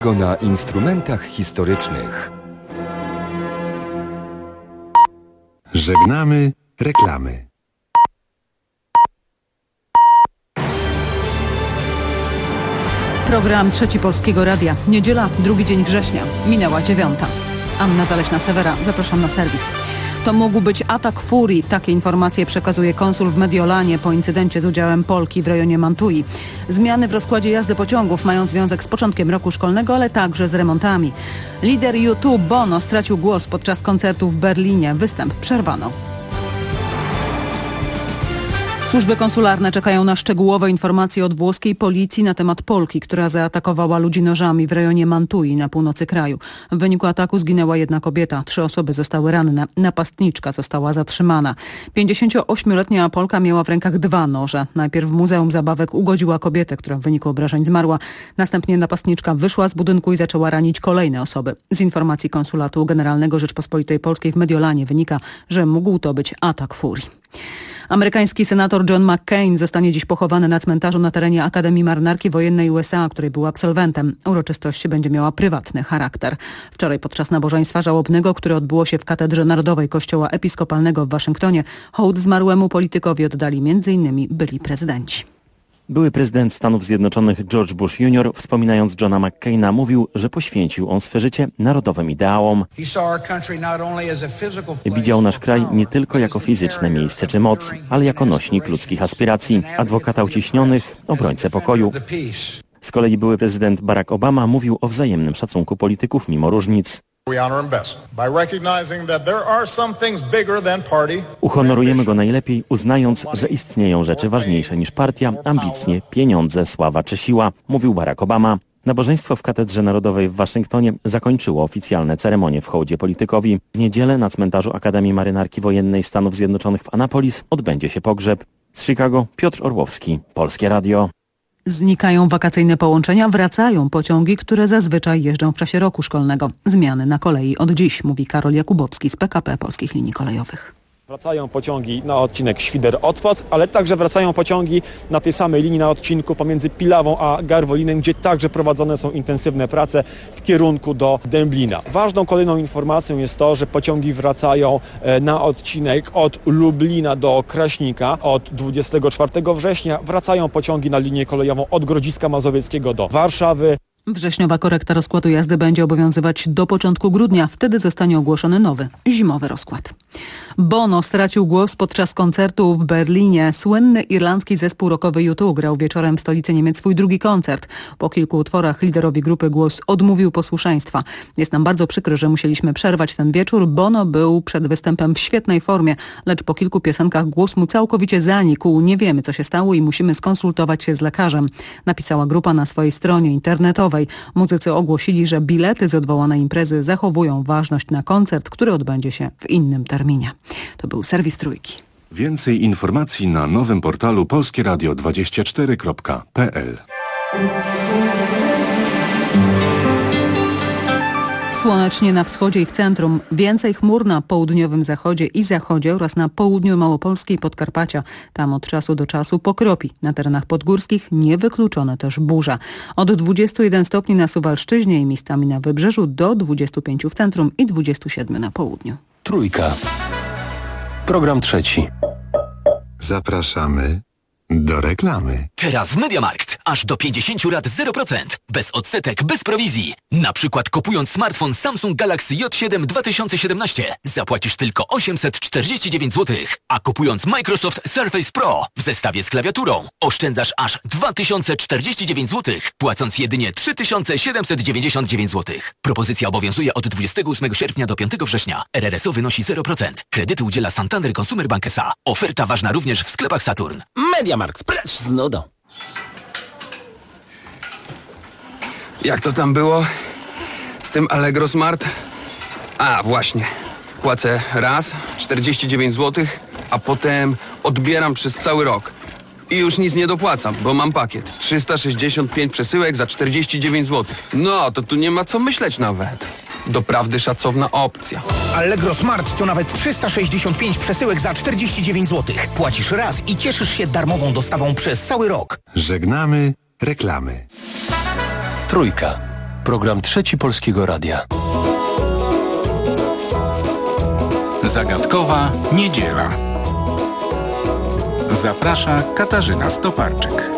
Na instrumentach historycznych. Żegnamy reklamy. Program Trzeci Polskiego Radia. Niedziela, 2 dzień września. Minęła 9. Anna Zaleśna-Sewera. Zapraszam na serwis. To mógł być atak furii. Takie informacje przekazuje konsul w Mediolanie po incydencie z udziałem Polki w rejonie Mantui. Zmiany w rozkładzie jazdy pociągów mają związek z początkiem roku szkolnego, ale także z remontami. Lider U2 Bono stracił głos podczas koncertu w Berlinie. Występ przerwano. Służby konsularne czekają na szczegółowe informacje od włoskiej policji na temat Polki, która zaatakowała ludzi nożami w rejonie Mantui na północy kraju. W wyniku ataku zginęła jedna kobieta, 3 osoby zostały ranne. Napastniczka została zatrzymana. 58-letnia Polka miała w rękach 2 noże. Najpierw w Muzeum Zabawek ugodziła kobietę, która w wyniku obrażeń zmarła. Następnie napastniczka wyszła z budynku i zaczęła ranić kolejne osoby. Z informacji Konsulatu Generalnego Rzeczpospolitej Polskiej w Mediolanie wynika, że mógł to być atak furii. Amerykański senator John McCain zostanie dziś pochowany na cmentarzu na terenie Akademii Marynarki Wojennej USA, której był absolwentem. Uroczystość będzie miała prywatny charakter. Wczoraj podczas nabożeństwa żałobnego, które odbyło się w Katedrze Narodowej Kościoła Episkopalnego w Waszyngtonie, hołd zmarłemu politykowi oddali m.in. byli prezydenci. Były prezydent Stanów Zjednoczonych George Bush Jr., wspominając Johna McCaina, mówił, że poświęcił on swe życie narodowym ideałom. Widział nasz kraj nie tylko jako fizyczne miejsce czy moc, ale jako nośnik ludzkich aspiracji, adwokata uciśnionych, obrońcę pokoju. Z kolei były prezydent Barack Obama mówił o wzajemnym szacunku polityków mimo różnic. Uhonorujemy go najlepiej, uznając, że istnieją rzeczy ważniejsze niż partia, ambicje, pieniądze, sława czy siła, mówił Barack Obama. Nabożeństwo w Katedrze Narodowej w Waszyngtonie zakończyło oficjalne ceremonie w hołdzie politykowi. W niedzielę na cmentarzu Akademii Marynarki Wojennej Stanów Zjednoczonych w Annapolis odbędzie się pogrzeb. Z Chicago Piotr Orłowski, Polskie Radio. Znikają wakacyjne połączenia, wracają pociągi, które zazwyczaj jeżdżą w czasie roku szkolnego. Zmiany na kolei od dziś, mówi Karol Jakubowski z PKP Polskich Linii Kolejowych. Wracają pociągi na odcinek Świder-Otwock, ale także wracają pociągi na tej samej linii na odcinku pomiędzy Pilawą a Garwolinem, gdzie także prowadzone są intensywne prace w kierunku do Dęblina. Ważną kolejną informacją jest to, że pociągi wracają na odcinek od Lublina do Kraśnika. Od 24 września wracają pociągi na linię kolejową od Grodziska Mazowieckiego do Warszawy. Wrześniowa korekta rozkładu jazdy będzie obowiązywać do początku grudnia. Wtedy zostanie ogłoszony nowy, zimowy rozkład. Bono stracił głos podczas koncertu w Berlinie. Słynny irlandzki zespół rockowy U2 grał wieczorem w stolicy Niemiec swój drugi koncert. Po kilku utworach liderowi grupy głos odmówił posłuszeństwa. Jest nam bardzo przykro, że musieliśmy przerwać ten wieczór. Bono był przed występem w świetnej formie, lecz po kilku piosenkach głos mu całkowicie zanikł. Nie wiemy, co się stało i musimy skonsultować się z lekarzem, napisała grupa na swojej stronie internetowej. Muzycy ogłosili, że bilety z odwołanej imprezy zachowują ważność na koncert, który odbędzie się w innym terminie. To był serwis Trójki. Więcej informacji na nowym portalu polskieradio24.pl. Słonecznie na wschodzie i w centrum, więcej chmur na południowym zachodzie i zachodzie oraz na południu Małopolski i Podkarpacia. Tam od czasu do czasu pokropi. Na terenach podgórskich niewykluczone też burza. Od 21 stopni na Suwalszczyźnie i miejscami na Wybrzeżu do 25 w centrum i 27 na południu. Trójka. Program trzeci. Zapraszamy do reklamy. Teraz w MediaMarkt aż do 50 lat 0%. Bez odsetek, bez prowizji. Na przykład kupując smartfon Samsung Galaxy J7 2017 zapłacisz tylko 849 zł. A kupując Microsoft Surface Pro w zestawie z klawiaturą oszczędzasz aż 2049 zł, płacąc jedynie 3799 zł. Propozycja obowiązuje od 28 sierpnia do 5 września. RRSO wynosi 0%. Kredyty udziela Santander Consumer Bank S.A. Oferta ważna również w sklepach Saturn. MediaMarkt, precz z nudą. Jak to tam było z tym Allegro Smart? A, właśnie. Płacę raz 49 zł, a potem odbieram przez cały rok. I już nic nie dopłacam, bo mam pakiet. 365 przesyłek za 49 zł. No, to tu nie ma co myśleć nawet. Doprawdy szacowna opcja. Allegro Smart to nawet 365 przesyłek za 49 zł. Płacisz raz i cieszysz się darmową dostawą przez cały rok. Żegnamy reklamy. Trójka. Program trzeci Polskiego Radia. Zagadkowa niedziela. Zaprasza Katarzyna Stoparczyk.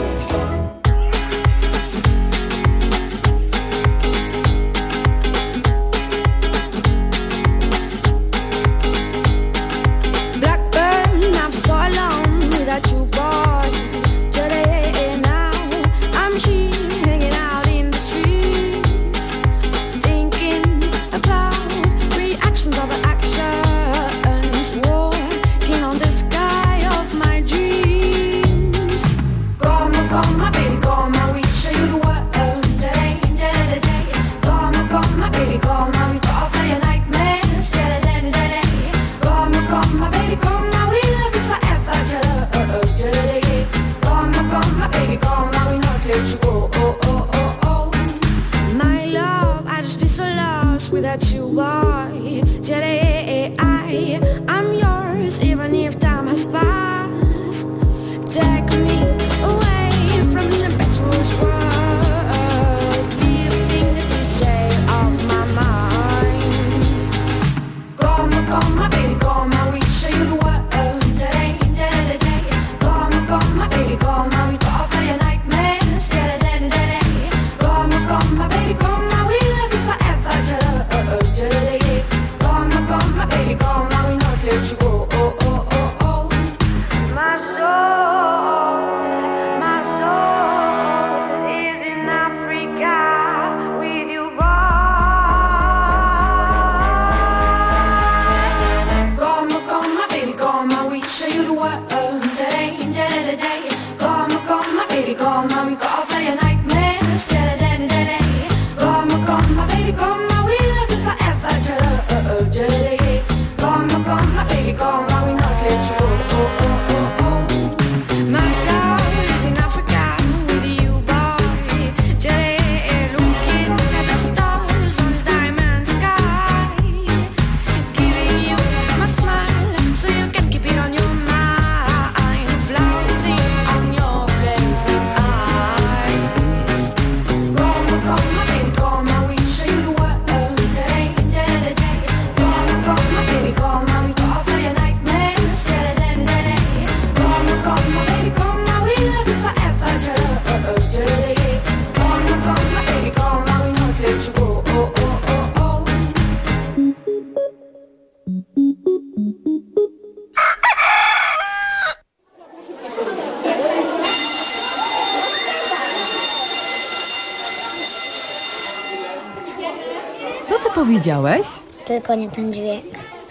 Co ty powiedziałeś? Tylko nie ten dźwięk.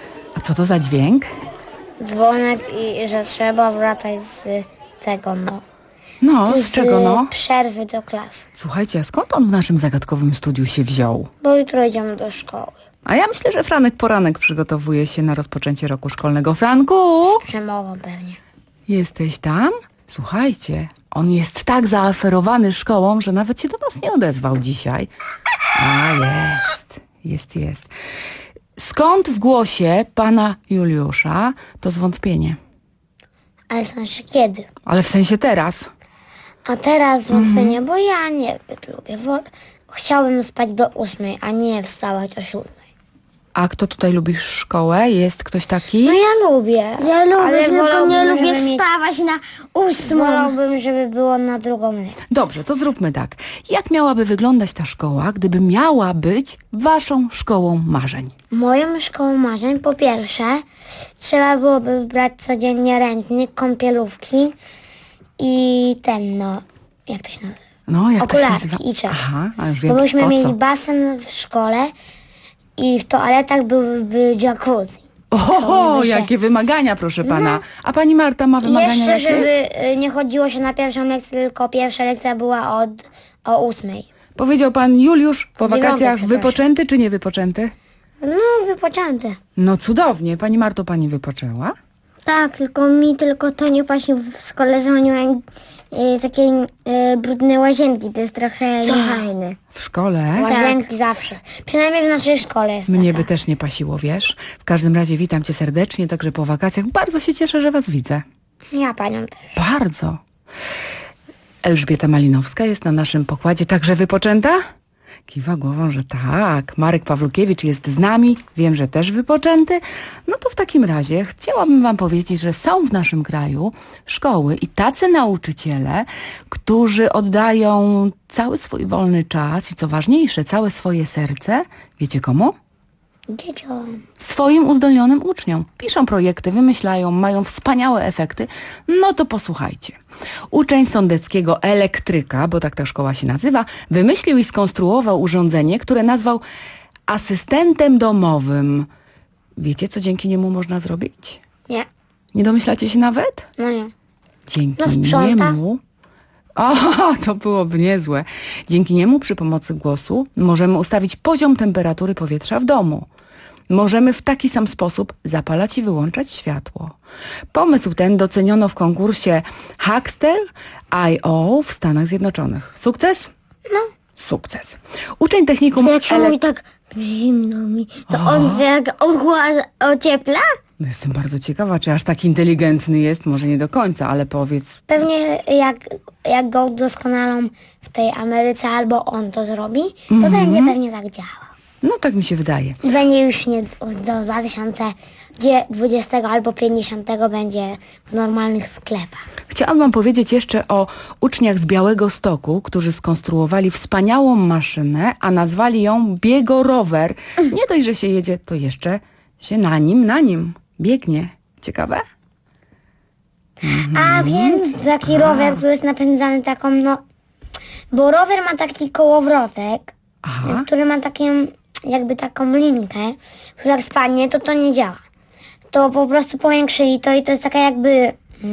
A co to za dźwięk? Dzwonek i że trzeba wracać z tego, Z czego, no? Przerwy do klasy. Słuchajcie, a skąd on w naszym zagadkowym studiu się wziął? Bo jutro idziemy do szkoły. A ja myślę, że Franek Poranek przygotowuje się na rozpoczęcie roku szkolnego. Franku! Przemową pewnie. Jesteś tam? Słuchajcie, on jest tak zaaferowany szkołą, że nawet się do nas nie odezwał dzisiaj. A jest. Skąd w głosie pana Juliusza to zwątpienie? Ale w sensie kiedy? Ale w sensie teraz. A teraz zwątpienie, bo ja niezbyt lubię. Chciałbym spać do 8, a nie wstawać o 7. A kto tutaj lubi szkołę? Jest ktoś taki? No ja lubię. Ja lubię, ale tylko nie lubię wstawać na 8. Wolałbym, żeby było na drugą lekcję. Dobrze, to zróbmy tak. Jak miałaby wyglądać ta szkoła, gdyby miała być waszą szkołą marzeń? Moją szkołą marzeń, po pierwsze, trzeba byłoby brać codziennie ręcznik, kąpielówki i jak to się nazywa? Okularki i czep. Aha, a już wiem, bo byśmy mieli basen w szkole i w toaletach byłby jacuzzi. Oho, jakie wymagania, proszę pana. A pani Marta ma wymagania jeszcze, jakie? żeby nie chodziło się na pierwszą lekcję, tylko pierwsza lekcja była o 8. Powiedział pan Juliusz po 9, wakacjach wypoczęty czy nie wypoczęty? No, wypoczęty. No cudownie. Pani Marto, pani wypoczęła? Tak, tylko to nie właśnie w szkole dzwoniłem takie brudne łazienki, to jest trochę niefajne. W szkole? Łazienki zawsze. Przynajmniej w naszej szkole jest Mnie taka. by też nie pasiło, wiesz? W każdym razie witam cię serdecznie, także po wakacjach bardzo się cieszę, że was widzę. Ja panią też. Bardzo. Elżbieta Malinowska jest na naszym pokładzie, także wypoczęta? Kiwa głową, że tak. Marek Pawlukiewicz jest z nami. Wiem, że też wypoczęty. No to w takim razie chciałabym wam powiedzieć, że są w naszym kraju szkoły i tacy nauczyciele, którzy oddają cały swój wolny czas i co ważniejsze, całe swoje serce. Wiecie komu? Dzieciom. Swoim uzdolnionym uczniom. Piszą projekty, wymyślają, mają wspaniałe efekty. No to posłuchajcie. Uczeń sądeckiego elektryka, bo tak ta szkoła się nazywa, wymyślił i skonstruował urządzenie, które nazwał asystentem domowym. Wiecie, co dzięki niemu można zrobić? Nie. Nie domyślacie się nawet? No nie. Dzięki sprząta. niemu... O, to byłoby niezłe. Dzięki niemu przy pomocy głosu możemy ustawić poziom temperatury powietrza w domu. Możemy w taki sam sposób zapalać i wyłączać światło. Pomysł ten doceniono w konkursie Hackster.io w Stanach Zjednoczonych. Sukces? No. Sukces. Uczeń technikum... Jak się mówi tak zimno mi, to on jak ociepla? No jestem bardzo ciekawa, czy aż tak inteligentny jest, może nie do końca, ale powiedz... Pewnie jak go udoskonalą w tej Ameryce albo on to zrobi, to będzie pewnie tak działał. No tak mi się wydaje. I będzie już nie do 2020 albo 50 będzie w normalnych sklepach. Chciałam wam powiedzieć jeszcze o uczniach z Białegostoku, którzy skonstruowali wspaniałą maszynę, a nazwali ją biegorower. Nie dość, że się jedzie, to jeszcze się na nim biegnie. Ciekawe? A więc taki rower, który jest napędzany taką, bo rower ma taki kołowrotek, który ma jakby taką linkę, która jak spadnie, to nie działa. To po prostu powiększyli to i to jest taka jakby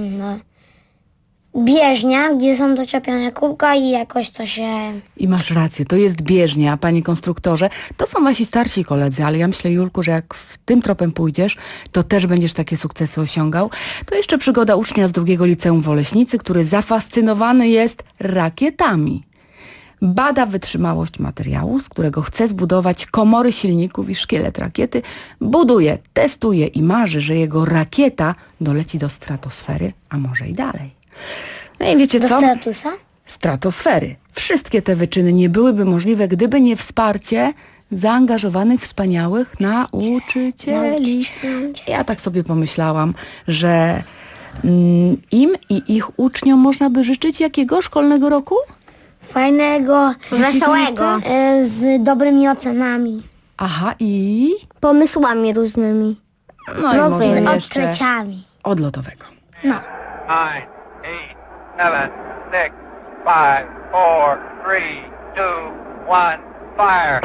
bieżnia, gdzie są doczepione kółka i jakoś to się... I masz rację, to jest bieżnia, panie konstruktorze. To są wasi starsi koledzy, ale ja myślę, Julku, że jak w tym tropem pójdziesz, to też będziesz takie sukcesy osiągał. To jeszcze przygoda ucznia z 2. liceum w Oleśnicy, który zafascynowany jest rakietami. Bada wytrzymałość materiału, z którego chce zbudować komory silników i szkielet rakiety. Buduje, testuje i marzy, że jego rakieta doleci do stratosfery, a może i dalej. No i wiecie co? Do stratusa? Stratosfery. Wszystkie te wyczyny nie byłyby możliwe, gdyby nie wsparcie zaangażowanych, wspaniałych nauczycieli. Ja tak sobie pomyślałam, że im i ich uczniom można by życzyć jakiego szkolnego roku? Fajnego, wesołego, z dobrymi ocenami. Aha, i? Pomysłami różnymi. No i może z jeszcze odkryciami. odlotowego. No. 9, 8, 7, 6, 5, 4, 3, 2, 1, fire!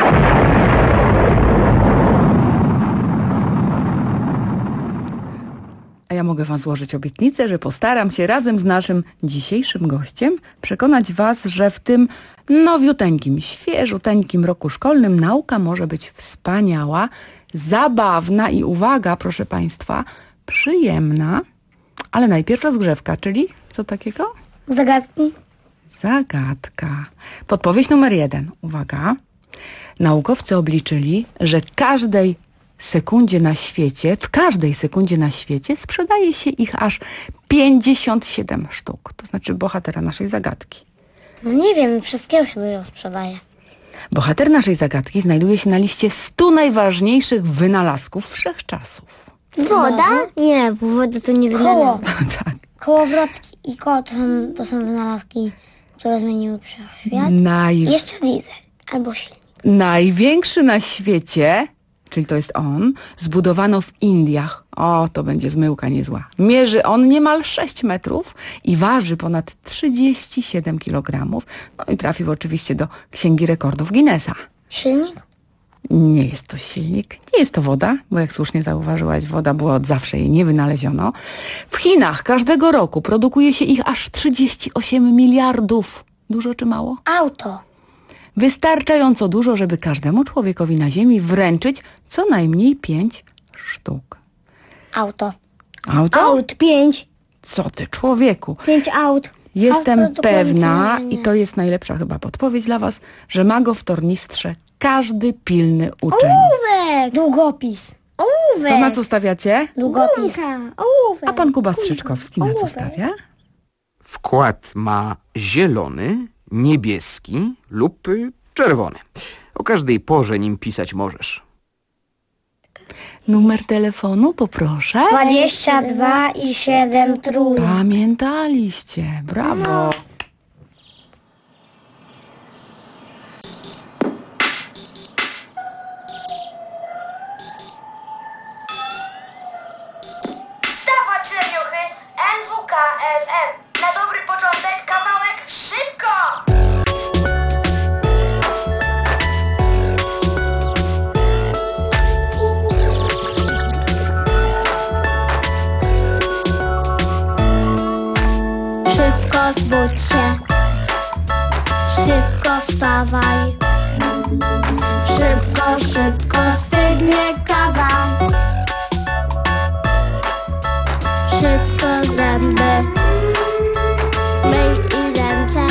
A ja mogę wam złożyć obietnicę, że postaram się razem z naszym dzisiejszym gościem przekonać was, że w tym nowiuteńkim, świeżuteńkim roku szkolnym nauka może być wspaniała, zabawna i uwaga, proszę państwa, przyjemna. Ale najpierw rozgrzewka, czyli co takiego? Zagadki. Zagadka. Podpowiedź numer 1. Uwaga. Naukowcy obliczyli, że w każdej sekundzie na świecie sprzedaje się ich aż 57 sztuk. To znaczy bohatera naszej zagadki. No nie wiem, wszystkiego się dużo sprzedaje. Bohater naszej zagadki znajduje się na liście 100 najważniejszych wynalazków wszechczasów. Woda? Nie, bo woda to nie wynalazki. Tak. Kołowrotki i koło to są wynalazki, które zmieniły wszechświat. Jeszcze diesel albo silnik. Największy na świecie, czyli to jest on, zbudowano w Indiach. O, to będzie zmyłka niezła. Mierzy on niemal 6 metrów i waży ponad 37 kg. No i trafił oczywiście do Księgi Rekordów Guinnessa. Silnik? Nie jest to silnik, nie jest to woda, bo jak słusznie zauważyłaś, woda była od zawsze, jej nie wynaleziono. W Chinach każdego roku produkuje się ich aż 38 miliardów. Dużo czy mało? Auto. Wystarczająco dużo, żeby każdemu człowiekowi na ziemi wręczyć co najmniej 5 sztuk. Auto. Auto? Aut 5. Co ty, człowieku? 5 aut. Jestem pewna, i to jest najlepsza chyba podpowiedź dla was, że ma go w tornistrze każdy pilny uczeń. Ołówek! Długopis. Ołówek! To na co stawiacie? Długopis. Ołówek. A pan Kuba Strzyczkowski na co stawia? Wkład ma zielony, niebieski lub czerwony. O każdej porze nim pisać możesz. Numer telefonu poproszę. 22 i 7 trójek. Pamiętaliście. Brawo. Wstawać, Reniuchy! NWK FM. Na dobry początek kawałek szybko! Szybko zbudź się, szybko wstawaj, szybko, szybko stygnie kawa, szybko zęby, myj i ręce,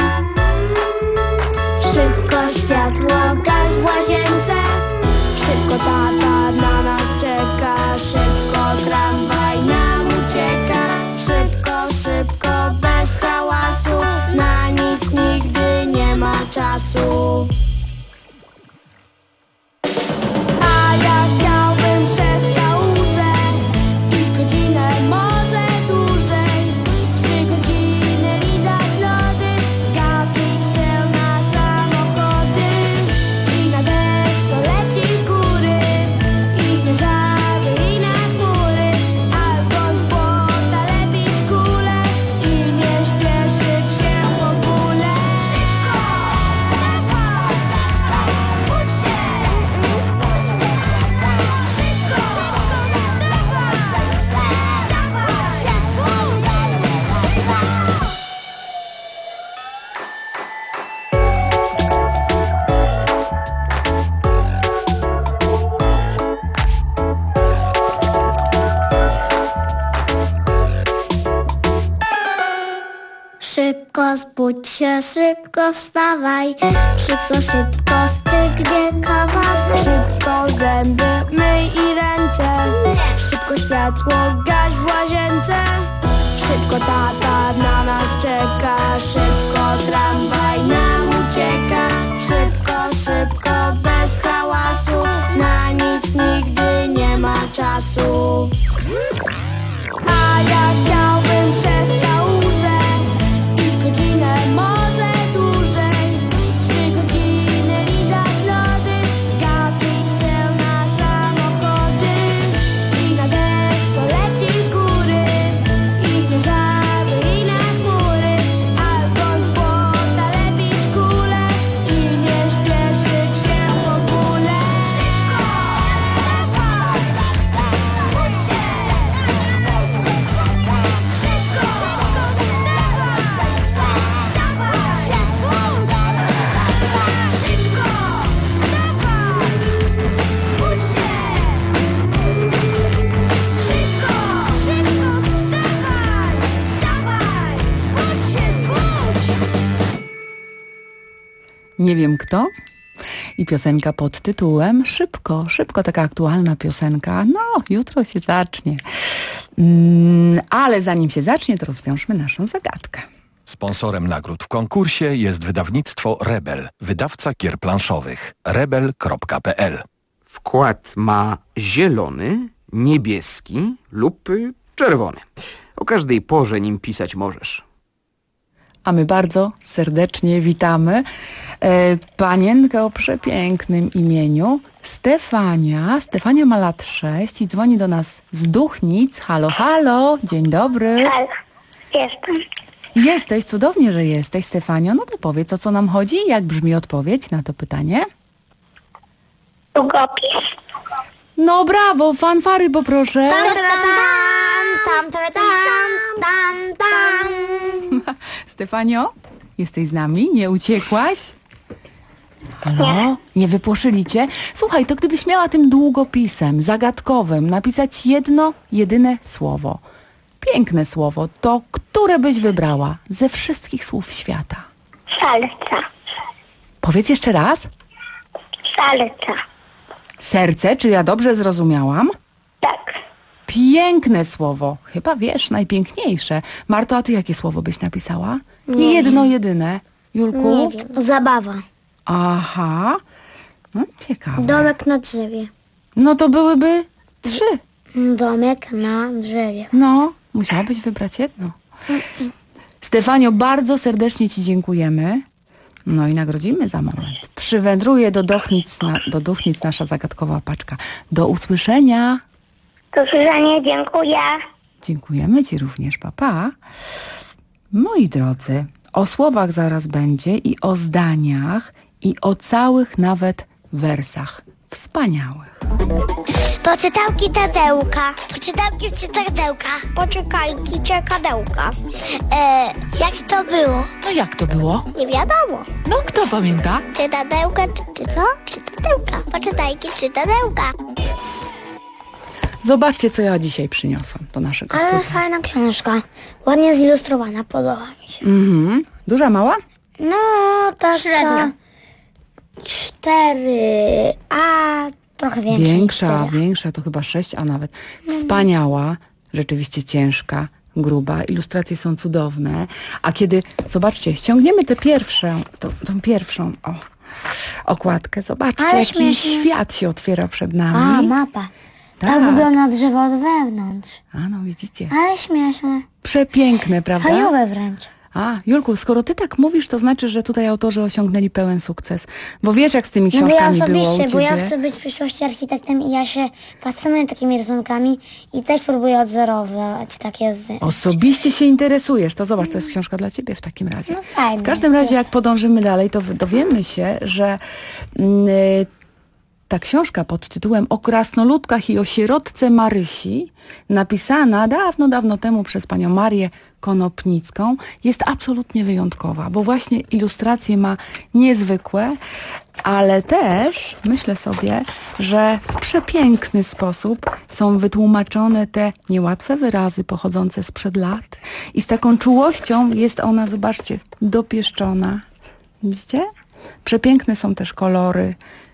szybko światło gaś w łazience, szybko tata na nas czeka, szybko tramwaj nam ucieka, szybko, szybko bez hałasu, na nic nigdy nie ma czasu. A ja chciałbym przez kałużę iść godzinę, może dłużej, 3 godziny lizać lody, gapić się na samochody i na deszcz, co leci z góry, i na żaby, i na chmury, albo z błota lepić kule i nie śpieszyć się w ogóle. Szybko, wstawaj, zbudź się! Szybko, szybko, wstawaj! Wstawaj się, zbudź! Szybko zbudź się, szybko wstawaj, szybko, szybko stygnie kawa, szybko zęby myj i ręce, szybko światło gaś w łazience, szybko tata na nas czeka, szybko tramwaj nam ucieka, szybko, szybko bez hałasu, na nic nigdy nie ma czasu. A ja chciałbym przez kałużę iść godzinę, może dłużej, 3 godziny lizać lody, gapić się na samochody i na deszcz, co leci z góry, i na żaby, i na chmury, albo z błota lepić kule i nie śpieszyć się w ogóle. Szybko, wstawaj, zbudź się! Szybko, szybko, wstawaj! Wstawaj się, zbudź! Szybko, wstawaj! Zbudź się! Szybko, szybko, wstawaj! Wstawaj! Zbudź się, zbudź! Nie wiem kto. I piosenka pod tytułem Szybko, szybko, taka aktualna piosenka. No, jutro się zacznie. Ale zanim się zacznie, to rozwiążmy naszą zagadkę. Sponsorem nagród w konkursie jest wydawnictwo Rebel, wydawca gier planszowych. rebel.pl. Wkład ma zielony, niebieski lub czerwony. O każdej porze nim pisać możesz. A my bardzo serdecznie witamy panienkę o przepięknym imieniu Stefania. Stefania ma lat 6 i dzwoni do nas z Duchnic. Halo, halo, dzień dobry. Halo, jestem. Jesteś, cudownie, że jesteś, Stefanio. No to powiedz, o co nam chodzi? Jak brzmi odpowiedź na to pytanie? Długopis. No brawo, fanfary poproszę. Tam, tam, tam, tam, tam, tam. Stefanio, jesteś z nami? Nie uciekłaś? Halo? Nie wypłoszyli cię? Słuchaj, to gdybyś miała tym długopisem zagadkowym napisać jedno, jedyne słowo, piękne słowo, to które byś wybrała ze wszystkich słów świata? Salca. Powiedz jeszcze raz. Salca. Serce, czy ja dobrze zrozumiałam? Tak. Piękne słowo. Chyba wiesz, najpiękniejsze. Marto, a ty jakie słowo byś napisała? Nie jedno, wiem. jedyne. Julku? Nie wiem. Zabawa. Aha. No, ciekawe. Domek na drzewie. No to byłyby 3. Domek na drzewie. No, musiałabyś wybrać jedno. Stefanio, bardzo serdecznie Ci dziękujemy. No i nagrodzimy za moment. Przywędruje do Duchnic nasza zagadkowa paczka. Do usłyszenia. Do usłyszenia, dziękuję. Dziękujemy Ci również, papa. Moi drodzy, o słowach zaraz będzie i o zdaniach i o całych nawet wersach wspaniałych. Poczytałki Tadełka. Poczytałki Tadełka. Poczekajki Czekadełka. Jak to było? No jak to było? Nie wiadomo. No kto pamięta? Czy Tadełka, czy co? Czy Tadełka. Poczytajki czy Tadełka. Zobaczcie, co ja dzisiaj przyniosłam do naszego studia. Ale fajna książka. Ładnie zilustrowana, podoba mi się. Duża, mała? No, taka... Średnia. 4, a trochę większa. Większa, to chyba 6, a nawet. Wspaniała, rzeczywiście ciężka, gruba. Ilustracje są cudowne. A kiedy, zobaczcie, ściągniemy tę pierwszą okładkę. Zobaczcie, ale jaki śmiesznie. Świat się otwiera przed nami. A, mapa. Tak wygląda drzewo od wewnątrz. A, no widzicie. Ale śmieszne. Przepiękne, prawda? Fajowe wręcz. A, Julku, skoro ty tak mówisz, to znaczy, że tutaj autorzy osiągnęli pełen sukces. Bo wiesz, jak z tymi książkami było u ciebie. Bo ja chcę być w przyszłości architektem i ja się fascynuję takimi rysunkami i też próbuję odzorować takie Osobiście się interesujesz. To zobacz, to jest książka dla ciebie w takim razie. No fajnie. W każdym razie, jak podążymy dalej, to dowiemy się, że ta książka pod tytułem O krasnoludkach i o sierotce Marysi, napisana dawno, dawno temu przez panią Marię Konopnicką, jest absolutnie wyjątkowa, bo właśnie ilustracje ma niezwykłe, ale też myślę sobie, że w przepiękny sposób są wytłumaczone te niełatwe wyrazy pochodzące sprzed lat i z taką czułością jest ona, zobaczcie, dopieszczona. Widzicie? Przepiękne są też kolory.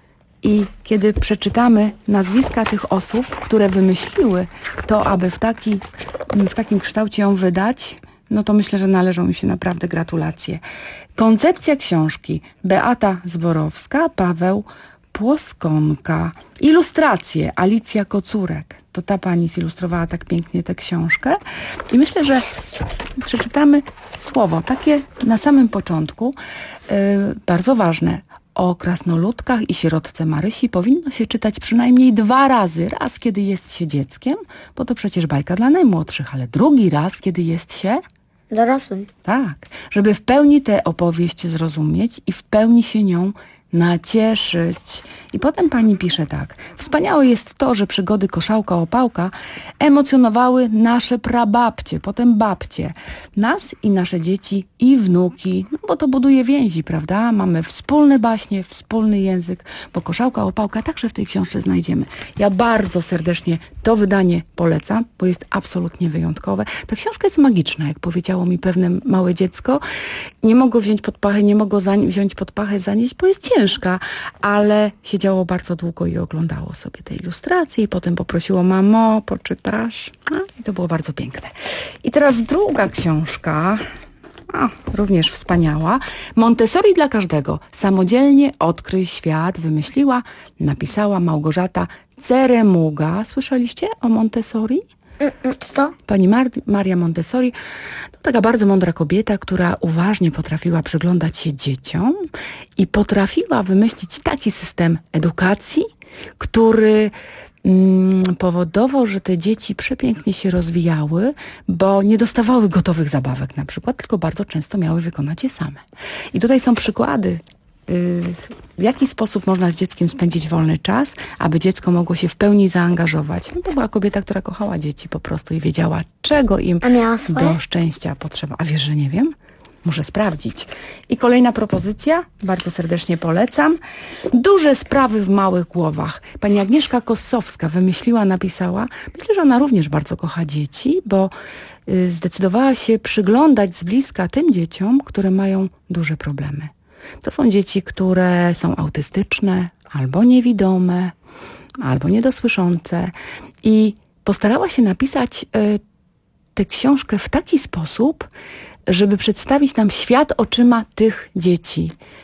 I kiedy przeczytamy nazwiska tych osób, które wymyśliły to, aby w takim kształcie ją wydać, no to myślę, że należą im się naprawdę gratulacje. Koncepcja książki Beata Zborowska, Paweł Płoskonka. Ilustracje Alicja Kocurek. To ta pani zilustrowała tak pięknie tę książkę. I myślę, że przeczytamy słowo takie na samym początku, bardzo ważne. O krasnoludkach i sierotce Marysi powinno się czytać przynajmniej 2 razy. Raz, kiedy jest się dzieckiem, bo to przecież bajka dla najmłodszych, ale drugi raz, kiedy jest się dorosłym. Tak, żeby w pełni tę opowieść zrozumieć i w pełni się nią nacieszyć. I potem pani pisze tak. Wspaniałe jest to, że przygody Koszałka Opałka emocjonowały nasze prababcie, potem babcie, nas i nasze dzieci i wnuki, no bo to buduje więzi, prawda? Mamy wspólne baśnie, wspólny język, bo Koszałka Opałka także w tej książce znajdziemy. Ja bardzo serdecznie to wydanie polecam, bo jest absolutnie wyjątkowe. Ta książka jest magiczna, jak powiedziało mi pewne małe dziecko. Nie mogło wziąć pod pachę, nie mogło wziąć pod pachę, zanieść, bo jest ciężka, ale siedziało bardzo długo i oglądało sobie te ilustracje i potem poprosiło: mamo, poczytasz? I to było bardzo piękne. I teraz druga książka, również wspaniała. Montessori dla każdego. Samodzielnie odkryj świat. Wymyśliła, napisała Małgorzata Ceremuga. Słyszeliście o Montessori? Co? Pani Maria Montessori to taka bardzo mądra kobieta, która uważnie potrafiła przyglądać się dzieciom i potrafiła wymyślić taki system edukacji, który powodował, że te dzieci przepięknie się rozwijały, bo nie dostawały gotowych zabawek na przykład, tylko bardzo często miały wykonać je same. I tutaj są przykłady, w jaki sposób można z dzieckiem spędzić wolny czas, aby dziecko mogło się w pełni zaangażować. No to była kobieta, która kochała dzieci po prostu i wiedziała, czego im do szczęścia potrzeba. A wiesz, że nie wiem? Muszę sprawdzić. I kolejna propozycja, bardzo serdecznie polecam. Duże sprawy w małych głowach. Pani Agnieszka Kossowska wymyśliła, napisała. Myślę, że ona również bardzo kocha dzieci, bo zdecydowała się przyglądać z bliska tym dzieciom, które mają duże problemy. To są dzieci, które są autystyczne, albo niewidome, albo niedosłyszące. I postarała się napisać tę książkę w taki sposób, żeby przedstawić nam świat oczyma tych dzieci.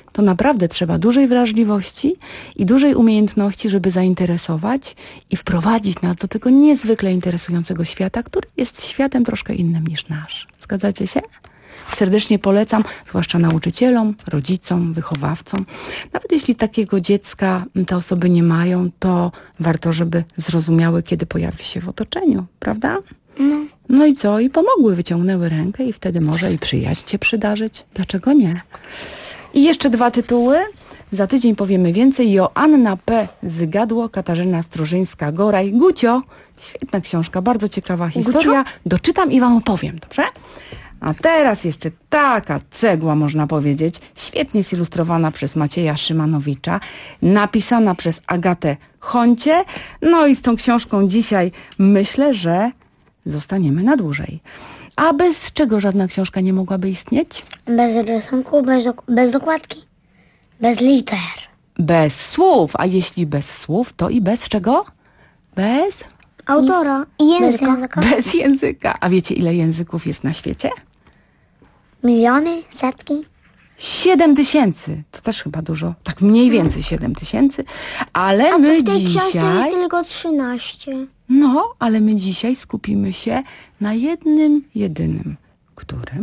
to naprawdę trzeba dużej wrażliwości i dużej umiejętności, żeby zainteresować i wprowadzić nas do tego niezwykle interesującego świata, który jest światem troszkę innym niż nasz. Zgadzacie się? Serdecznie polecam, zwłaszcza nauczycielom, rodzicom, wychowawcom. Nawet jeśli takiego dziecka te osoby nie mają, to warto, żeby zrozumiały, kiedy pojawi się w otoczeniu, prawda? No i co? I pomogły, wyciągnęły rękę i wtedy może i przyjaźń się przydarzyć. Dlaczego nie? I jeszcze 2 tytuły. Za tydzień powiemy więcej. Joanna P. Zygadło, Katarzyna Strużyńska-Goraj. Gucio, świetna książka, bardzo ciekawa historia. Doczytam i wam opowiem, dobrze? A teraz jeszcze taka cegła, można powiedzieć, świetnie zilustrowana przez Macieja Szymanowicza, napisana przez Agatę Honcie. No i z tą książką dzisiaj myślę, że zostaniemy na dłużej. A bez czego żadna książka nie mogłaby istnieć? Bez rysunku, bez dokładki, bez liter. Bez słów. A jeśli bez słów, to i bez czego? Bez autora i języka. Bez języka. A wiecie, ile języków jest na świecie? Miliony, setki. 7000. To też chyba dużo. Tak mniej więcej 7000. Ale my w tej książce dzisiaj... jest tylko 13. No, ale my dzisiaj skupimy się na jednym, jedynym. Którym?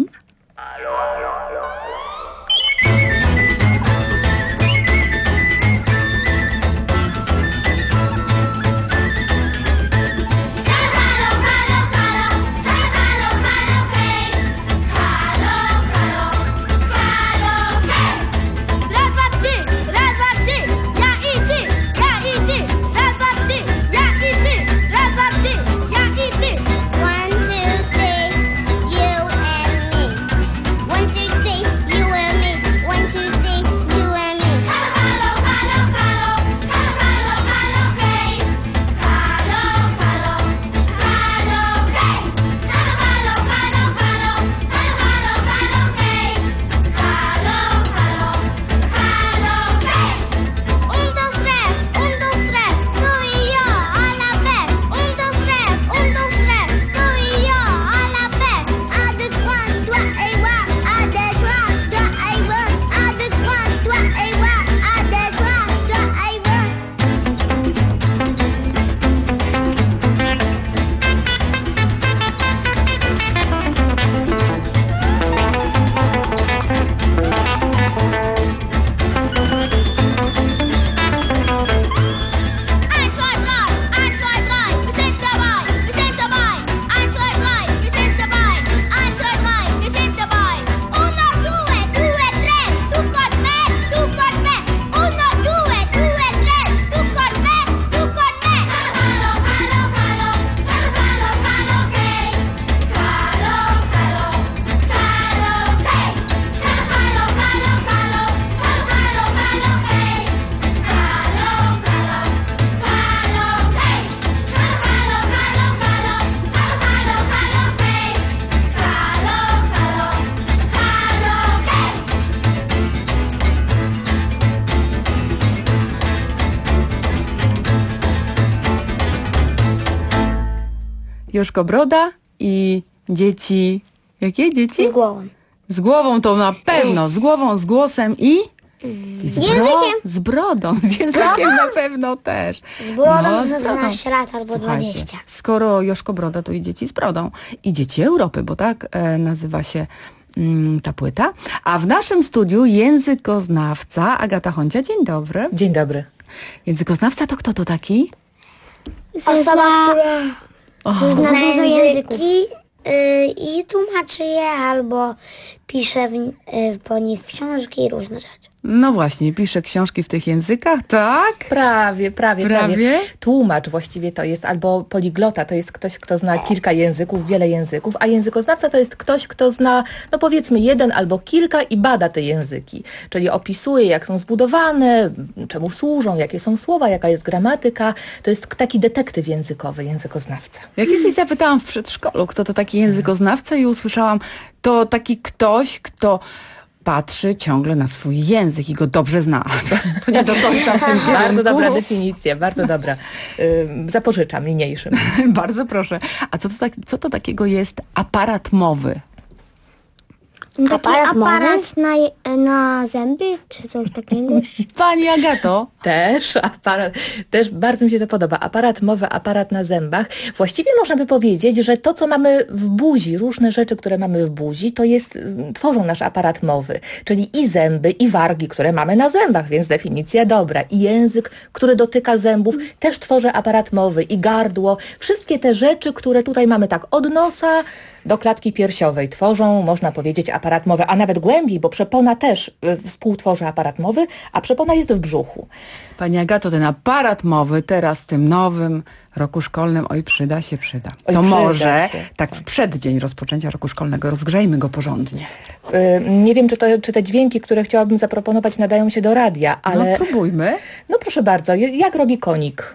Joszko Broda i dzieci... Jakie dzieci? Z głową. Z głową to na pewno. Z głową, z głosem i... Z językiem. Z brodą. Z językiem na pewno też. Z brodą za 12 lat albo Słuchajcie, 20. Skoro Joszko Broda, to i dzieci z brodą. I dzieci Europy, bo tak nazywa się ta płyta. A w naszym studiu językoznawca Agata Honcia. Dzień dobry. Dzień dobry. Językoznawca to kto to taki? Osoba, która zna dużo języki i tłumaczy je albo pisze po nich książki i różne rzeczy. No właśnie, pisze książki w tych językach, tak? Prawie. Tłumacz właściwie to jest, albo poliglota to jest ktoś, kto zna kilka języków, wiele języków, a językoznawca to jest ktoś, kto zna, no powiedzmy, jeden albo kilka i bada te języki. Czyli opisuje, jak są zbudowane, czemu służą, jakie są słowa, jaka jest gramatyka. To jest taki detektyw językowy, językoznawca. Ja kiedyś zapytałam w przedszkolu, kto to taki językoznawca i usłyszałam, to taki ktoś, kto patrzy ciągle na swój język i go dobrze zna. To nie do końca w tym kierunku. Bardzo dobra definicja, bardzo dobra. Zapożyczam niniejszym. Bardzo proszę. A co to takiego jest aparat mowy? Taki aparat na zęby, czy coś takiego? Pani Agato? Też bardzo mi się to podoba. Aparat mowy, aparat na zębach. Właściwie można by powiedzieć, że to, co mamy w buzi, różne rzeczy, które mamy w buzi, tworzą nasz aparat mowy. Czyli i zęby, i wargi, które mamy na zębach, więc definicja dobra. I język, który dotyka zębów, też tworzy aparat mowy. I gardło. Wszystkie te rzeczy, które tutaj mamy tak od nosa do klatki piersiowej tworzą, można powiedzieć, aparat mowy, a nawet głębiej, bo przepona też współtworzy aparat mowy, a przepona jest w brzuchu. Pani Agato, ten aparat mowy teraz w tym nowym roku szkolnym, przyda się. To może tak w przeddzień rozpoczęcia roku szkolnego rozgrzejmy go porządnie. Nie wiem, czy te dźwięki, które chciałabym zaproponować, nadają się do radia, ale... No próbujmy. No proszę bardzo, jak robi konik?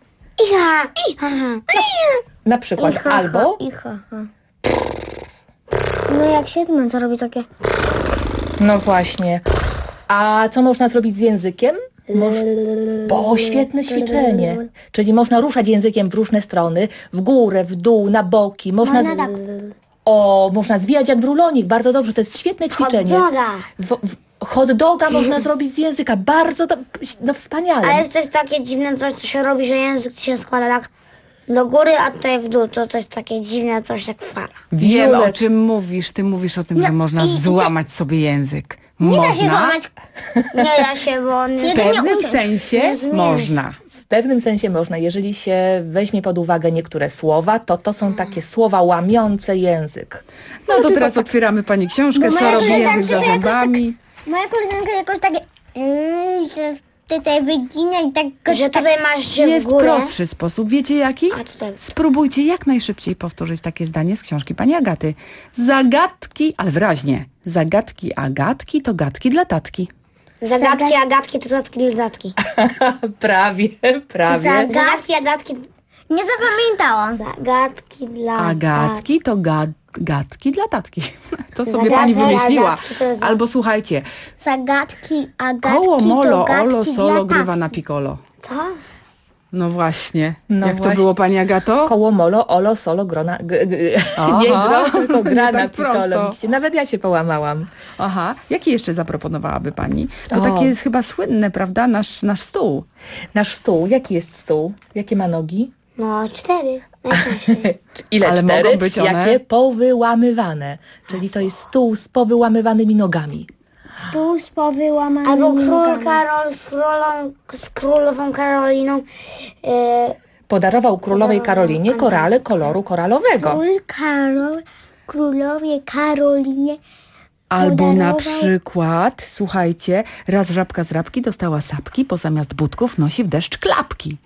Na przykład, albo... No jak się to robi takie... No właśnie. A co można zrobić z językiem? Świetne ćwiczenie. Czyli można ruszać językiem w różne strony, w górę, w dół, na boki. Można zwijać jak w rulonik. Bardzo dobrze, to jest świetne ćwiczenie. Hot doga można zrobić z języka. Bardzo wspaniale. Ale jest też takie dziwne coś, co się robi, że język się składa tak do góry, a tutaj w dół. To coś takie dziwne, coś jak fala. Wiem, o czym mówisz. Ty mówisz o tym, że można złamać sobie język. Nie da się złamać. Nie da się, bo on jest... W pewnym sensie można. W pewnym sensie można. Jeżeli się weźmie pod uwagę niektóre słowa, to są takie słowa łamiące język. No to teraz otwieramy pani książkę, co robi język za zębami. Moja koleżanka jakoś tak... Tutaj wygina i tak... Że tutaj masz się jest w górę. prostszy sposób. Wiecie jaki? Spróbujcie jak najszybciej powtórzyć takie zdanie z książki pani Agaty. Zagadki, ale wyraźnie. Zagadki Agatki to gadki dla tatki. Zagadki Agatki to gadki dla tatki. Prawie. Zagadki Agatki... Nie zapamiętałam. Zagadki dla Agatki to gadki dla tatki. To sobie pani wymyśliła. Albo słuchajcie. Zagadki Agatki Koło molo, to gadki olo, solo dla grywa na piccolo. Co? No właśnie. Jak to było, pani Agato? Koło molo, olo, solo, grona... Nie gro, tylko gra na piccolo. Nawet ja się połamałam. Aha. Jaki jeszcze zaproponowałaby pani? To takie jest chyba słynne, prawda? Nasz stół. Nasz stół. Jaki jest stół? Jakie ma nogi? No 4. Ile? Ale 4? mogą być one... Jakie? Powyłamywane. Czyli to jest stół z powyłamywanymi nogami. Stół z powyłamanymi albo król Karol z królową Karoliną. Podarował królowej Karolinie korale koloru koralowego. Król Karol królowie Karolinie. Albo na przykład, słuchajcie, raz żabka z rabki dostała sapki, bo zamiast budków nosi w deszcz klapki.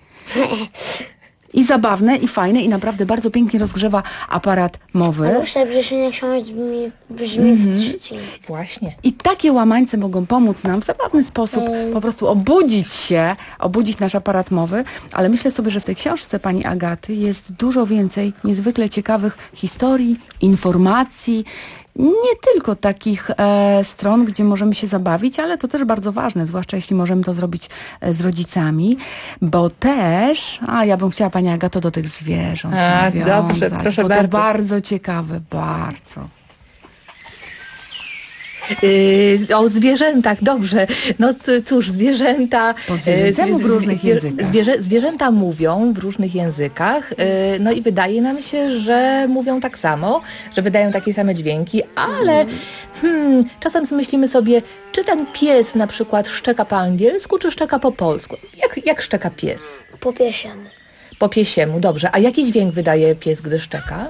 I zabawne, i fajne, i naprawdę bardzo pięknie rozgrzewa aparat mowy. Ale przebrzeżenie książek brzmi w trzcinie. Właśnie. I takie łamańce mogą pomóc nam w zabawny sposób po prostu obudzić nasz aparat mowy, ale myślę sobie, że w tej książce pani Agaty jest dużo więcej niezwykle ciekawych historii, informacji, nie tylko takich stron, gdzie możemy się zabawić, ale to też bardzo ważne, zwłaszcza jeśli możemy to zrobić z rodzicami, bo też, ja bym chciała pani Agato do tych zwierząt nawiązać, dobrze, proszę bo bardzo. To bardzo ciekawe, bardzo. O zwierzętach, dobrze. No cóż, zwierzęta... W różnych językach. Zwierzęta mówią w różnych językach, no i wydaje nam się, że mówią tak samo, że wydają takie same dźwięki, ale czasem myślimy sobie, czy ten pies na przykład szczeka po angielsku, czy szczeka po polsku? Jak szczeka pies? Po piesiemu. Po piesiemu, dobrze. A jaki dźwięk wydaje pies, gdy szczeka?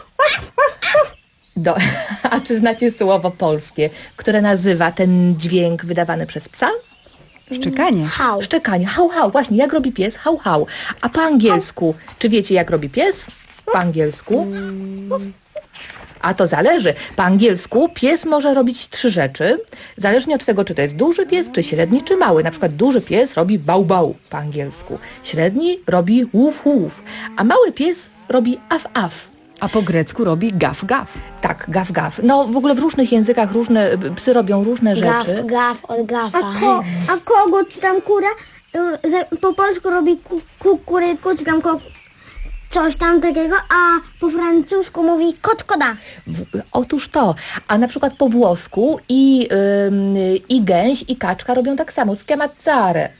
A czy znacie słowo polskie, które nazywa ten dźwięk wydawany przez psa? Szczekanie. Hał. Szczekanie. Hał, hał. Właśnie, jak robi pies? Hał, hał. A po angielsku, czy wiecie, jak robi pies? Po angielsku? A to zależy. Po angielsku pies może robić 3 rzeczy, zależnie od tego, czy to jest duży pies, czy średni, czy mały. Na przykład duży pies robi bał, bał po angielsku. Średni robi łów, łów. A mały pies robi af, af. A po grecku robi gaf, gaf. Tak, gaf, gaf. No w ogóle w różnych językach psy robią różne rzeczy. Gaf, od gafa. A kogut czy tam kura po polsku robi kukuryku, czy tam coś tam takiego, a po francusku mówi kotkoda. Otóż to. A na przykład po włosku i gęś, i kaczka robią tak samo. Schemazzare.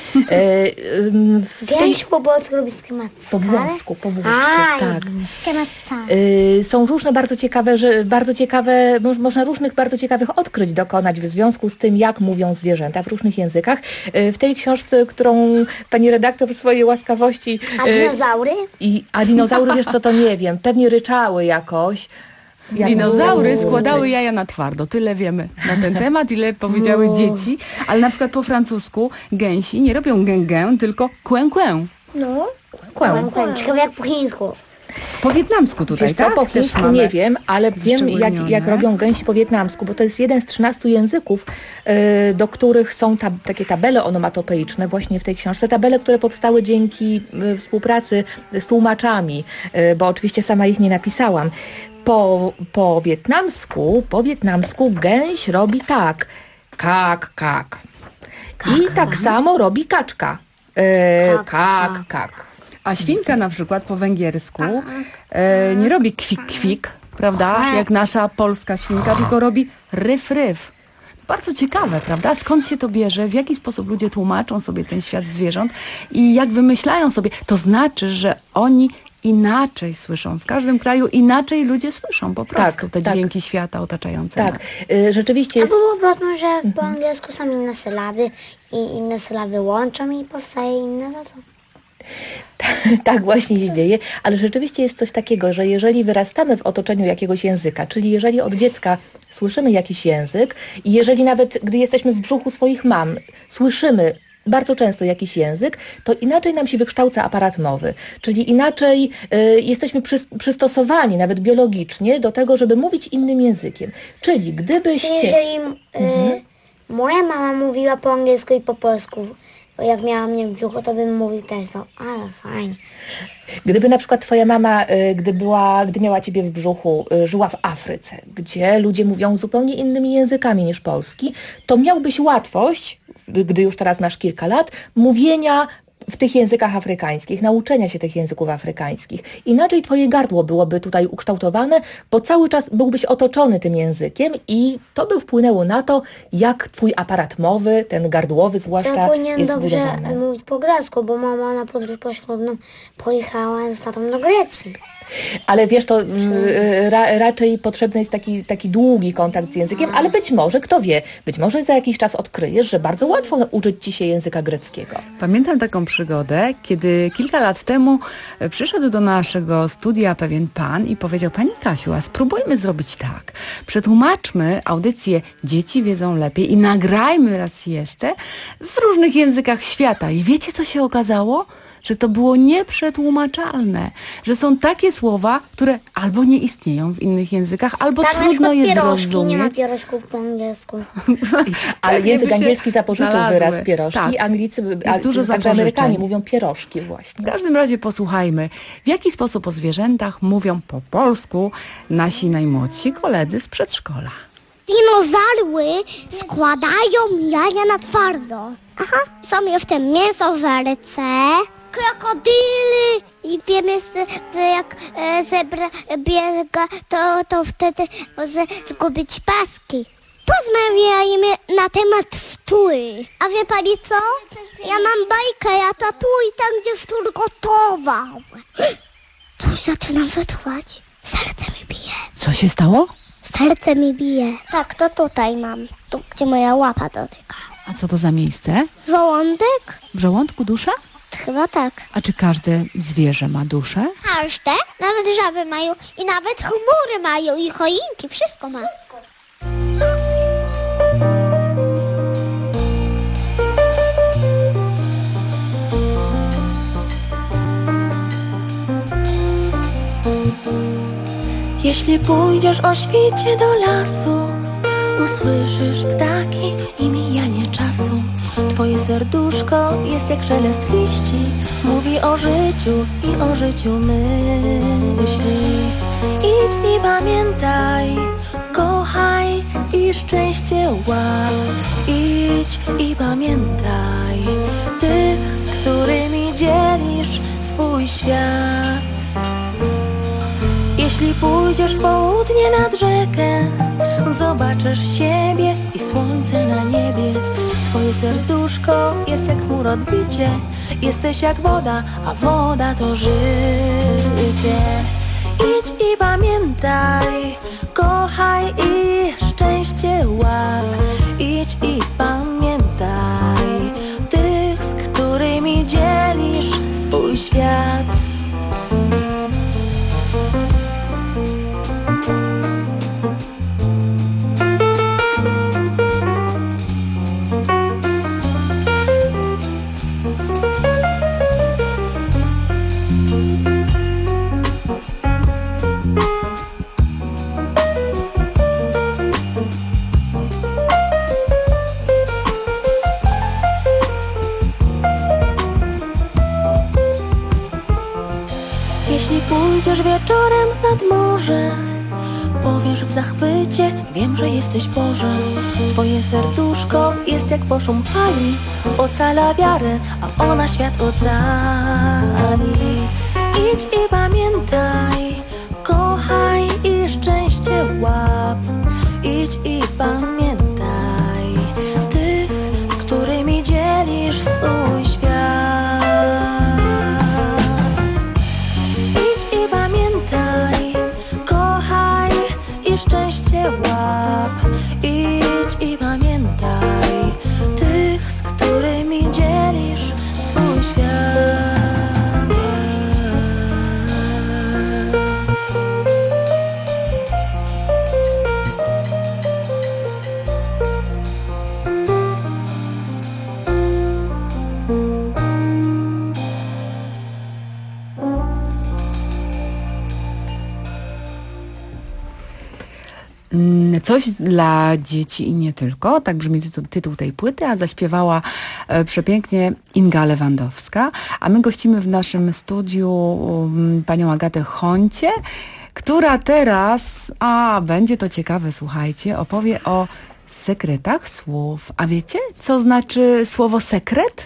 Gęś po włosku robi schemazzare? Po włosku, tak. Schemazzare. Są różne bardzo ciekawe, można różnych bardzo ciekawych odkryć dokonać w związku z tym, jak mówią zwierzęta w różnych językach. W tej książce, którą pani redaktor w swojej łaskawości... A dinozaury? A dinozaury, wiesz co, to nie wiem. Pewnie ryczały jakoś. Dinozaury składały jaja na twardo. Tyle wiemy na ten temat, ile powiedziały dzieci. Ale na przykład po francusku gęsi nie robią gęgę, tylko kłę. No, kłę. Ciekawe jak po chińsku. Po wietnamsku tutaj, wiesz co, tak? po chińsku nie wiem, ale wiem jak robią gęsi po wietnamsku, bo to jest jeden z 13 języków, do których są takie tabele onomatopeiczne właśnie w tej książce. Tabele, które powstały dzięki współpracy z tłumaczami, bo oczywiście sama ich nie napisałam. Po wietnamsku gęś robi tak. Kak. I tak samo robi kaczka. Kak. A świnka na przykład po węgiersku nie robi kwik, prawda? Jak nasza polska świnka, tylko robi ryf. Bardzo ciekawe, prawda? Skąd się to bierze? W jaki sposób ludzie tłumaczą sobie ten świat zwierząt i jak wymyślają sobie. To znaczy, że oni inaczej słyszą. W każdym kraju inaczej ludzie słyszą po prostu te dźwięki świata otaczającego. Tak, rzeczywiście jest... A było po że po angielsku są inne sylaby i inne sylaby łączą i powstaje inne za to. Tak właśnie się dzieje, ale rzeczywiście jest coś takiego, że jeżeli wyrastamy w otoczeniu jakiegoś języka, czyli jeżeli od dziecka słyszymy jakiś język i jeżeli nawet gdy jesteśmy w brzuchu swoich mam, słyszymy bardzo często jakiś język, to inaczej nam się wykształca aparat mowy. Czyli inaczej jesteśmy przystosowani, nawet biologicznie, do tego, żeby mówić innym językiem. Czyli gdybyście... Czyli jeżeli moja mama mówiła po angielsku i po polsku, jak miała mnie w brzuchu, to bym mówił też to, ale fajnie. Gdyby na przykład twoja mama, gdy miała ciebie w brzuchu, żyła w Afryce, gdzie ludzie mówią zupełnie innymi językami niż polski, to miałbyś łatwość, gdy już teraz masz kilka lat, mówienia w tych językach afrykańskich, nauczenia się tych języków afrykańskich. Inaczej twoje gardło byłoby tutaj ukształtowane, bo cały czas byłbyś otoczony tym językiem i to by wpłynęło na to, jak twój aparat mowy, ten gardłowy zwłaszcza, jest dobrze zbudowany. mówić po grecku, bo mama na podróż poślubną pojechała z tatą do Grecji. Ale wiesz, to raczej potrzebny jest taki długi kontakt z językiem, ale być może, kto wie, być może za jakiś czas odkryjesz, że bardzo łatwo uczyć ci się języka greckiego. Pamiętam taką przygodę, kiedy kilka lat temu przyszedł do naszego studia pewien pan i powiedział: Pani Kasiu, a spróbujmy zrobić tak. Przetłumaczmy audycję Dzieci wiedzą lepiej i nagrajmy raz jeszcze w różnych językach świata. I wiecie, co się okazało? Że to było nieprzetłumaczalne, że są takie słowa, które albo nie istnieją w innych językach, albo trudno je zrozumieć. Nie ma pierożków po angielsku. Ale język angielski zapożyczył wyraz pierożki. Tak. Anglicy, dużo także Amerykanie mówią pierożki właśnie. W każdym razie posłuchajmy, w jaki sposób o zwierzętach mówią po polsku nasi najmłodsi koledzy z przedszkola. Dinozaury składają jaja na twardo. Są jeszcze mięso żerce, krokodyly i wiemy, że jak zebra biega, to wtedy może zgubić paski. Porozmawiajmy na temat szczury. A wie pani co? Ja mam bajkę, ja tatuję tam, gdzie szczur gotował. Coś zaczynam wytchłać. Serce mi bije. Co się stało? Serce mi bije. Tak, to tutaj mam. Tu, gdzie moja łapa dotyka. A co to za miejsce? Żołądek? W żołądku dusza? Chyba tak. A czy każde zwierzę ma duszę? Każde? Nawet żaby mają i nawet chmury mają i choinki. Wszystko ma. Jeśli pójdziesz o świcie do lasu, usłyszysz ptaki i mijanie czasu. Twoje serduszko jest jak szelest liści, mówi o życiu i o życiu myśli. Idź i pamiętaj, kochaj i szczęście łap. Idź i pamiętaj tych, z którymi dzielisz swój świat. Jeśli pójdziesz w południe nad rzekę, zobaczysz siebie i słońce na niebie. Twoje serduszko jest jak chmur odbicie. Jesteś jak woda, a woda to życie. Idź i pamiętaj, kochaj i szczęście łap. Idź i pamiętaj tych, z którymi dzielisz swój świat. Jeśli pójdziesz wieczorem nad morze, powiesz w zachwycie, wiem, że jesteś Boże. Twoje serduszko jest jak poszum fali, ocala wiarę, a ona świat ocali. Idź i pamiętaj, kochaj i szczęście łap. Idź i pamiętaj tych, z którymi dzielisz swój świat. Szczęście łap. Idź i pamiętaj tych, z którymi dzielisz swój świat. Coś dla dzieci i nie tylko. Tak brzmi tytuł tej płyty, a zaśpiewała przepięknie Inga Lewandowska. A my gościmy w naszym studiu panią Agatę Honcie, która teraz, będzie to ciekawe, słuchajcie, opowie o sekretach słów. A wiecie, co znaczy słowo sekret?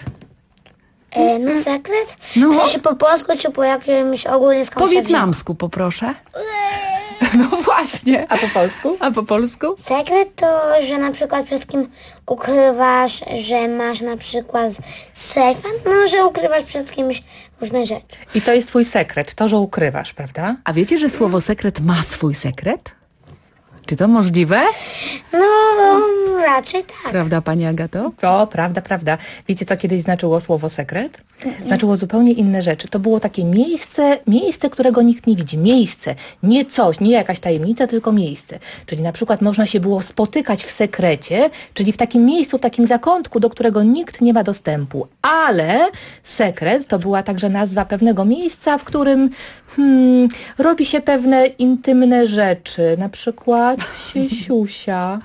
No sekret? W sensie po polsku, czy po jakimś ogólnie skąd po wietnamsku poproszę. No właśnie. A po polsku? A po polsku? Sekret to, że na przykład przed kim ukrywasz, że masz na przykład sejfa, że ukrywasz przed kimś różne rzeczy. I to jest twój sekret, to, że ukrywasz, prawda? A wiecie, że słowo sekret ma swój sekret? Czy to możliwe? No, raczej tak. Prawda, pani Agato? O, prawda. Wiecie, co kiedyś znaczyło słowo sekret? Znaczyło zupełnie inne rzeczy. To było takie miejsce, którego nikt nie widzi. Miejsce, nie coś, nie jakaś tajemnica, tylko miejsce. Czyli na przykład można się było spotykać w sekrecie, czyli w takim miejscu, w takim zakątku, do którego nikt nie ma dostępu. Ale sekret to była także nazwa pewnego miejsca, w którym robi się pewne intymne rzeczy. Na przykład się siusia.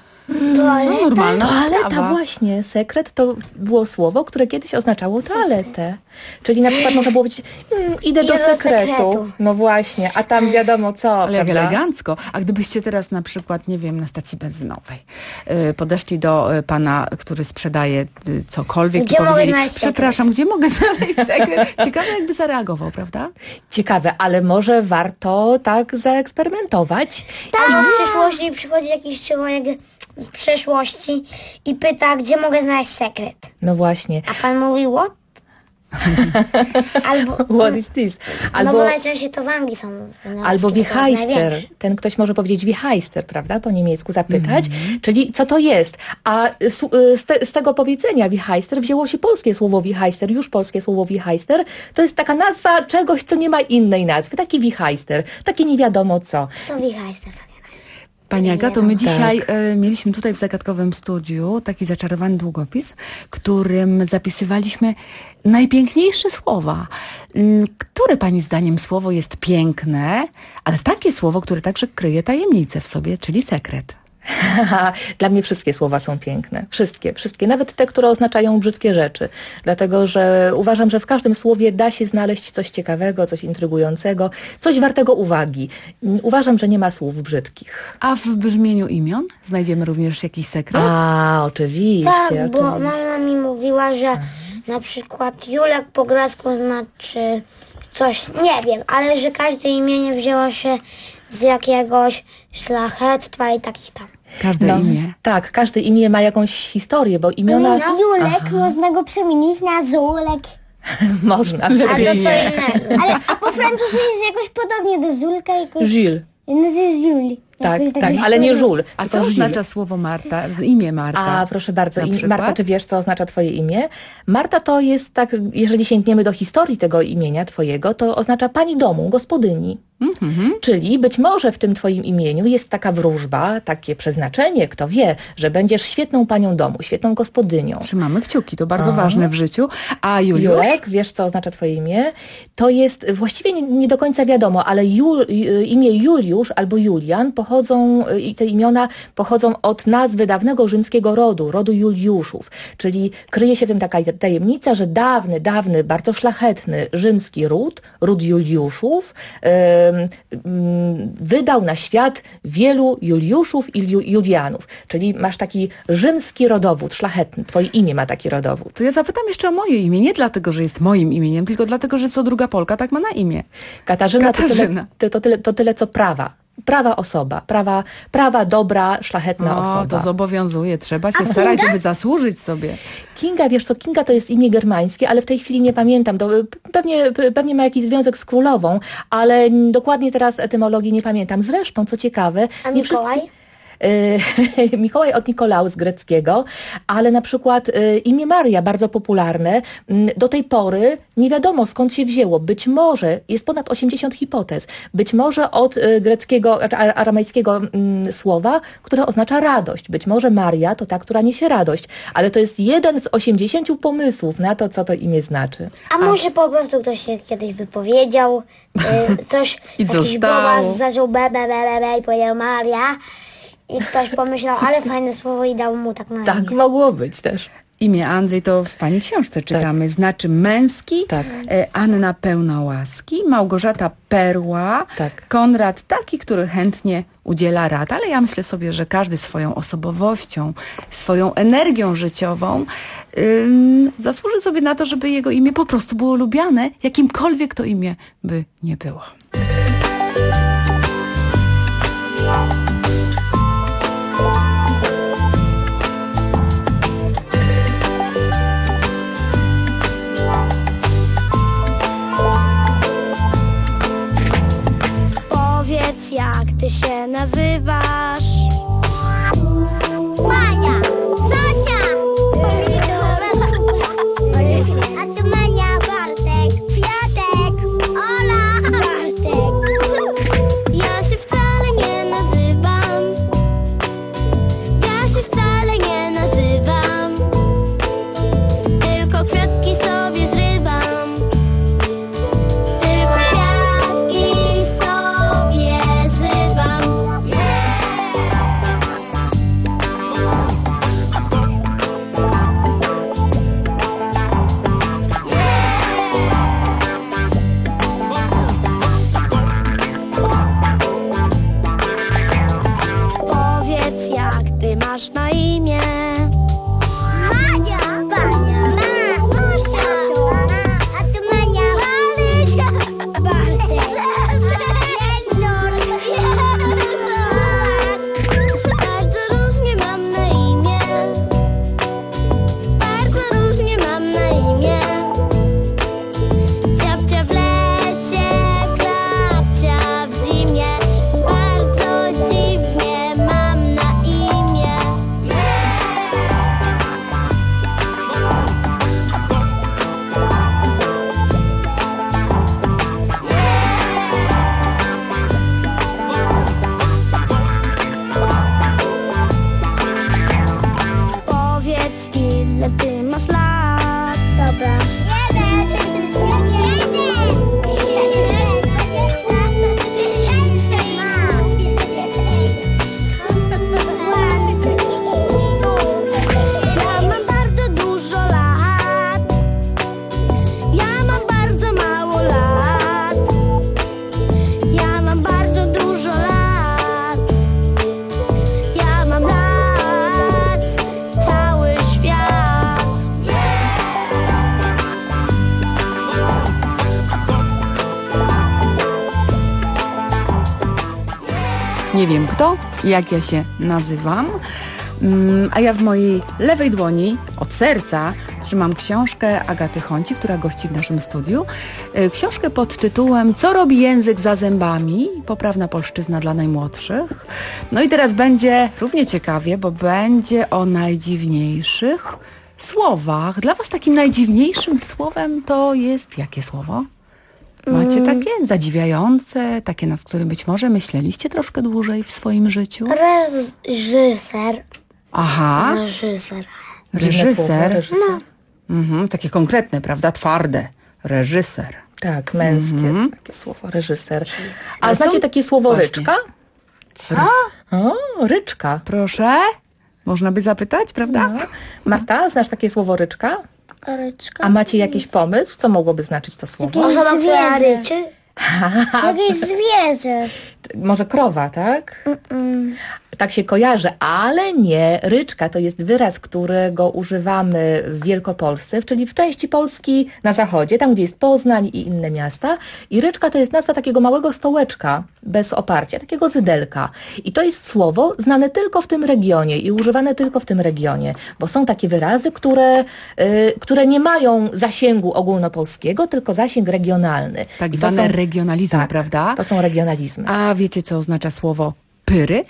Toaleta, właśnie. Sekret to było słowo, które kiedyś oznaczało toaletę. Czyli na przykład można było powiedzieć, idę do sekretu. No właśnie, a tam wiadomo co, ale jak prawda? elegancko. A gdybyście teraz na przykład, nie wiem, na stacji benzynowej podeszli do pana, który sprzedaje cokolwiek gdzie i powiedzieli, przepraszam, gdzie mogę znaleźć sekret? Ciekawe, jakby zareagował, prawda? Ciekawe, ale może warto tak zaeksperymentować. Tak, w przyszłości przychodzi jakiś człowiek z przeszłości i pyta, gdzie mogę znaleźć sekret. No właśnie. A pan mówi, what? Albo, what is this? Albo, no bo najczęściej to w Anglii są. Albo Wichajster. Ten ktoś może powiedzieć Wichajster, prawda? Po niemiecku zapytać. Czyli co to jest? A z tego powiedzenia Wichajster wzięło się polskie słowo Wichajster. Już polskie słowo Wichajster. To jest taka nazwa czegoś, co nie ma innej nazwy. Taki Wichajster. Takie nie wiadomo co. Co Wichajster? Pani Agato, my dzisiaj mieliśmy tutaj w zagadkowym studiu taki zaczarowany długopis, którym zapisywaliśmy najpiękniejsze słowa. Które pani zdaniem słowo jest piękne, ale takie słowo, które także kryje tajemnicę w sobie, czyli sekret? Dla mnie wszystkie słowa są piękne. Wszystkie. Nawet te, które oznaczają brzydkie rzeczy. Dlatego, że uważam, że w każdym słowie da się znaleźć coś ciekawego, coś intrygującego, coś wartego uwagi. Uważam, że nie ma słów brzydkich. A w brzmieniu imion znajdziemy również jakiś sekret? A, oczywiście. Tak, bo mama mi mówiła, że na przykład Julek po grecku znaczy coś, nie wiem, ale że każde imienie wzięło się z jakiegoś szlachectwa i takich tam. Każde imię. Tak, każde imię ma jakąś historię, bo imiona... Julek można go przemienić na Zulek. Można. Ale to co innego. A po francusku jest jakoś podobnie do Zulka. Jules. No to jest Julie. Tak, ale nie Jules. A co oznacza słowo Marta? Imię Marta. A proszę bardzo, Marta, czy wiesz, co oznacza twoje imię? Marta to jest tak, jeżeli sięgniemy do historii tego imienia twojego, to oznacza pani domu, gospodyni. Czyli być może w tym twoim imieniu jest taka wróżba, takie przeznaczenie, kto wie, że będziesz świetną panią domu, świetną gospodynią. Trzymamy kciuki, to bardzo ważne w życiu. A Juliusz? Julek, wiesz, co oznacza twoje imię? To jest właściwie nie do końca wiadomo, ale imię Juliusz albo Julian i te imiona pochodzą od nazwy dawnego rzymskiego rodu Juliuszów. Czyli kryje się w tym taka tajemnica, że dawny, bardzo szlachetny rzymski ród Juliuszów, wydał na świat wielu Juliuszów i Julianów. Czyli masz taki rzymski rodowód, szlachetny. Twoje imię ma taki rodowód. To ja zapytam jeszcze o moje imię. Nie dlatego, że jest moim imieniem, tylko dlatego, że co druga Polka tak ma na imię. Katarzyna. To tyle, co prawa. Prawa osoba, prawa, dobra, szlachetna osoba. To zobowiązuje, trzeba się starać, żeby zasłużyć sobie. Kinga, wiesz co, Kinga to jest imię germańskie, ale w tej chwili nie pamiętam, pewnie ma jakiś związek z królową, ale dokładnie teraz etymologii nie pamiętam. Zresztą, co ciekawe... A Mikołaj? Mikołaj od Nikolaus greckiego, ale na przykład imię Maria, bardzo popularne, do tej pory nie wiadomo skąd się wzięło. Być może, jest ponad 80 hipotez, być może od greckiego, aramejskiego słowa, które oznacza radość. Być może Maria to ta, która niesie radość, ale to jest jeden z 80 pomysłów na to, co to imię znaczy. A może po prostu ktoś się kiedyś wypowiedział, jakiś bobas zaczął be i powiedział Maria. I ktoś pomyślał, ale fajne słowo i dał mu tak na imię. Tak mogło być też. Imię Andrzej to w pani książce czytamy. Znaczy męski, Anna pełna łaski, Małgorzata perła, Konrad taki, który chętnie udziela rad. Ale ja myślę sobie, że każdy swoją osobowością, swoją energią życiową zasłuży sobie na to, żeby jego imię po prostu było lubiane, jakimkolwiek to imię by nie było. Powiedz, jak ty się nazywasz? Mania, Zosia, a ty Mania, Bartek, Kwiatek, Ola, Bartek. Ja się wcale nie nazywam. Ja się wcale nie nazywam. Tylko kwiatki sobie zrywam. Tylko kwiatki sobie zrywam. Yeah! Nie wiem kto, jak ja się nazywam. A ja w mojej lewej dłoni od serca trzymam książkę Agaty Honci, która gości w naszym studiu. Książkę pod tytułem Co robi język za zębami? Poprawna polszczyzna dla najmłodszych. No i teraz będzie równie ciekawie, bo będzie o najdziwniejszych słowach. Dla was takim najdziwniejszym słowem to jest jakie słowo? Macie takie zadziwiające, takie, nad którym być może myśleliście troszkę dłużej w swoim życiu? Reżyser. Aha. Reżyser. Reżyser. No. Takie konkretne, prawda? Twarde. Reżyser. Tak, męskie takie słowo, reżyser. A znacie takie słowo Właśnie. ryczka? Co? O, ryczka. Proszę? Można by zapytać, prawda? No. Marta, znasz takie słowo ryczka? Ryczka. A macie jakiś pomysł? Co mogłoby znaczyć to słowo? Osoba, która ryczy? Jakieś zwierzę. Może krowa, tak? Tak się kojarzy, ale nie. Ryczka to jest wyraz, którego używamy w Wielkopolsce, czyli w części Polski na zachodzie, tam gdzie jest Poznań i inne miasta. I ryczka to jest nazwa takiego małego stołeczka bez oparcia, takiego zydelka. I to jest słowo znane tylko w tym regionie i używane tylko w tym regionie, bo są takie wyrazy, które nie mają zasięgu ogólnopolskiego, tylko zasięg regionalny. Tak zwane regionalizmy, tak, prawda? To są regionalizmy. A wiecie, co oznacza słowo pyry?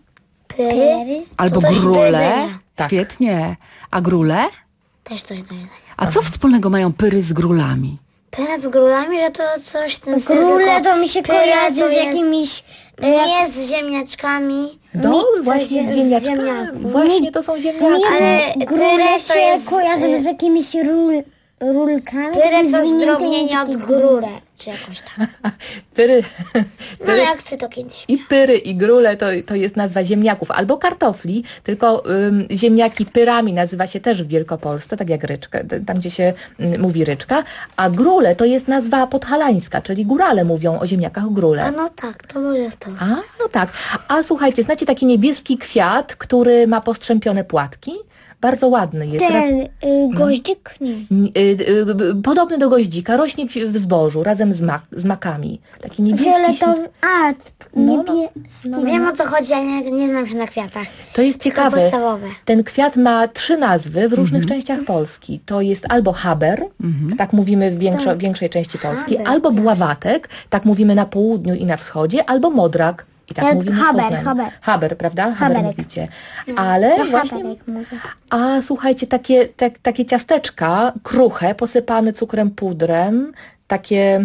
Pyry? Albo To coś do grule? jedzenia. Tak. Świetnie. A grule? Też coś do jedzenia. A co wspólnego mają pyry z grulami? Pyra z grólami, że to coś w tym Grule to mi się kojarzy to z jest jakimiś... nie z ziemniaczkami. Właśnie z ziemniaczkami. Właśnie to są ziemniaki. Ale Grule to jest kojarzy z jakimiś rulkami. pyrę to zdrobnienie od grule, czy jakoś tak. Pyry. No jak chcę to kiedyś. I pyry, i grule to jest nazwa ziemniaków. Albo kartofli, tylko ziemniaki pyrami nazywa się też w Wielkopolsce, tak jak ryczka, tam gdzie się mówi ryczka. A grule to jest nazwa podhalańska, czyli górale mówią o ziemniakach grule. A no tak, to może to. A, no tak. A słuchajcie, znacie taki niebieski kwiat, który ma postrzępione płatki? Bardzo ładny jest. Ten goździk? Nie. Podobny do goździka, rośnie w zbożu razem z makami. Taki niebieski. Fioletowy. A, niebieski. Wiem o co chodzi, ale nie znam się na kwiatach. To jest ciekawe. Podstawowe. Ten kwiat ma 3 nazwy w różnych częściach Polski. To jest albo haber, tak mówimy w większej części Polski, Haber. albo buławatek, tak mówimy na południu i na wschodzie, albo modrak. I tak mówimy w Poznaniu. Haber, prawda? Haber Haberek. mówicie. Ale właśnie... Haberek mówię. A słuchajcie, takie ciasteczka kruche, posypane cukrem pudrem, takie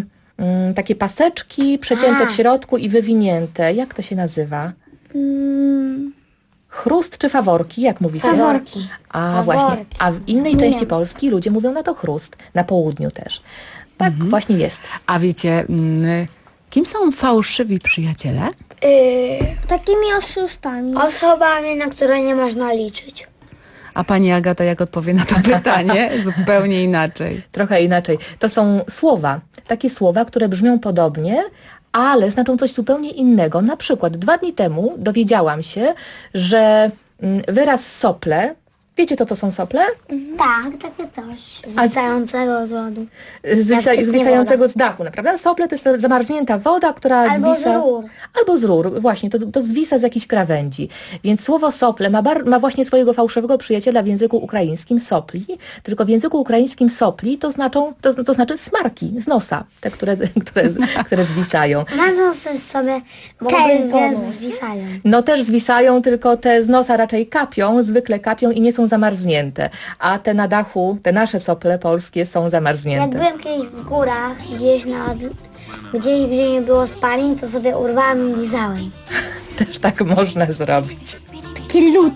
paseczki przecięte w środku i wywinięte. Jak to się nazywa? Chrust czy faworki? Jak mówicie? Faworki. A właśnie. A w innej części Polski ludzie mówią na to chrust. Na południu też. Tak właśnie jest. A wiecie, kim są fałszywi przyjaciele? Takimi oszustami. Osobami, na które nie można liczyć. A pani Agata jak odpowie na to pytanie? Zupełnie inaczej. Trochę inaczej. To są słowa. Takie słowa, które brzmią podobnie, ale znaczą coś zupełnie innego. Na przykład 2 dni temu dowiedziałam się, że wyraz sople, wiecie co to są sople? Tak, takie coś. Zwisającego z lodu. Zwisającego z dachu, prawda? Sople to jest zamarznięta woda, która Albo zwisa... z rur. Albo z rur, właśnie, to zwisa z jakichś krawędzi. Więc słowo sople ma właśnie swojego fałszywego przyjaciela w języku ukraińskim sopli, tylko w języku ukraińskim sopli to znaczy smarki z nosa, te, które zwisają. Na sobie, bo obydwie zwisają. No też zwisają, tylko te z nosa raczej kapią, zwykle kapią i nie są zamarznięte. A te na dachu, te nasze sople polskie są Jak zamarznięte. byłem kiedyś w górach, gdzie nie było spalin, to sobie urwałam i lizałem. Też tak można zrobić. Taki lód.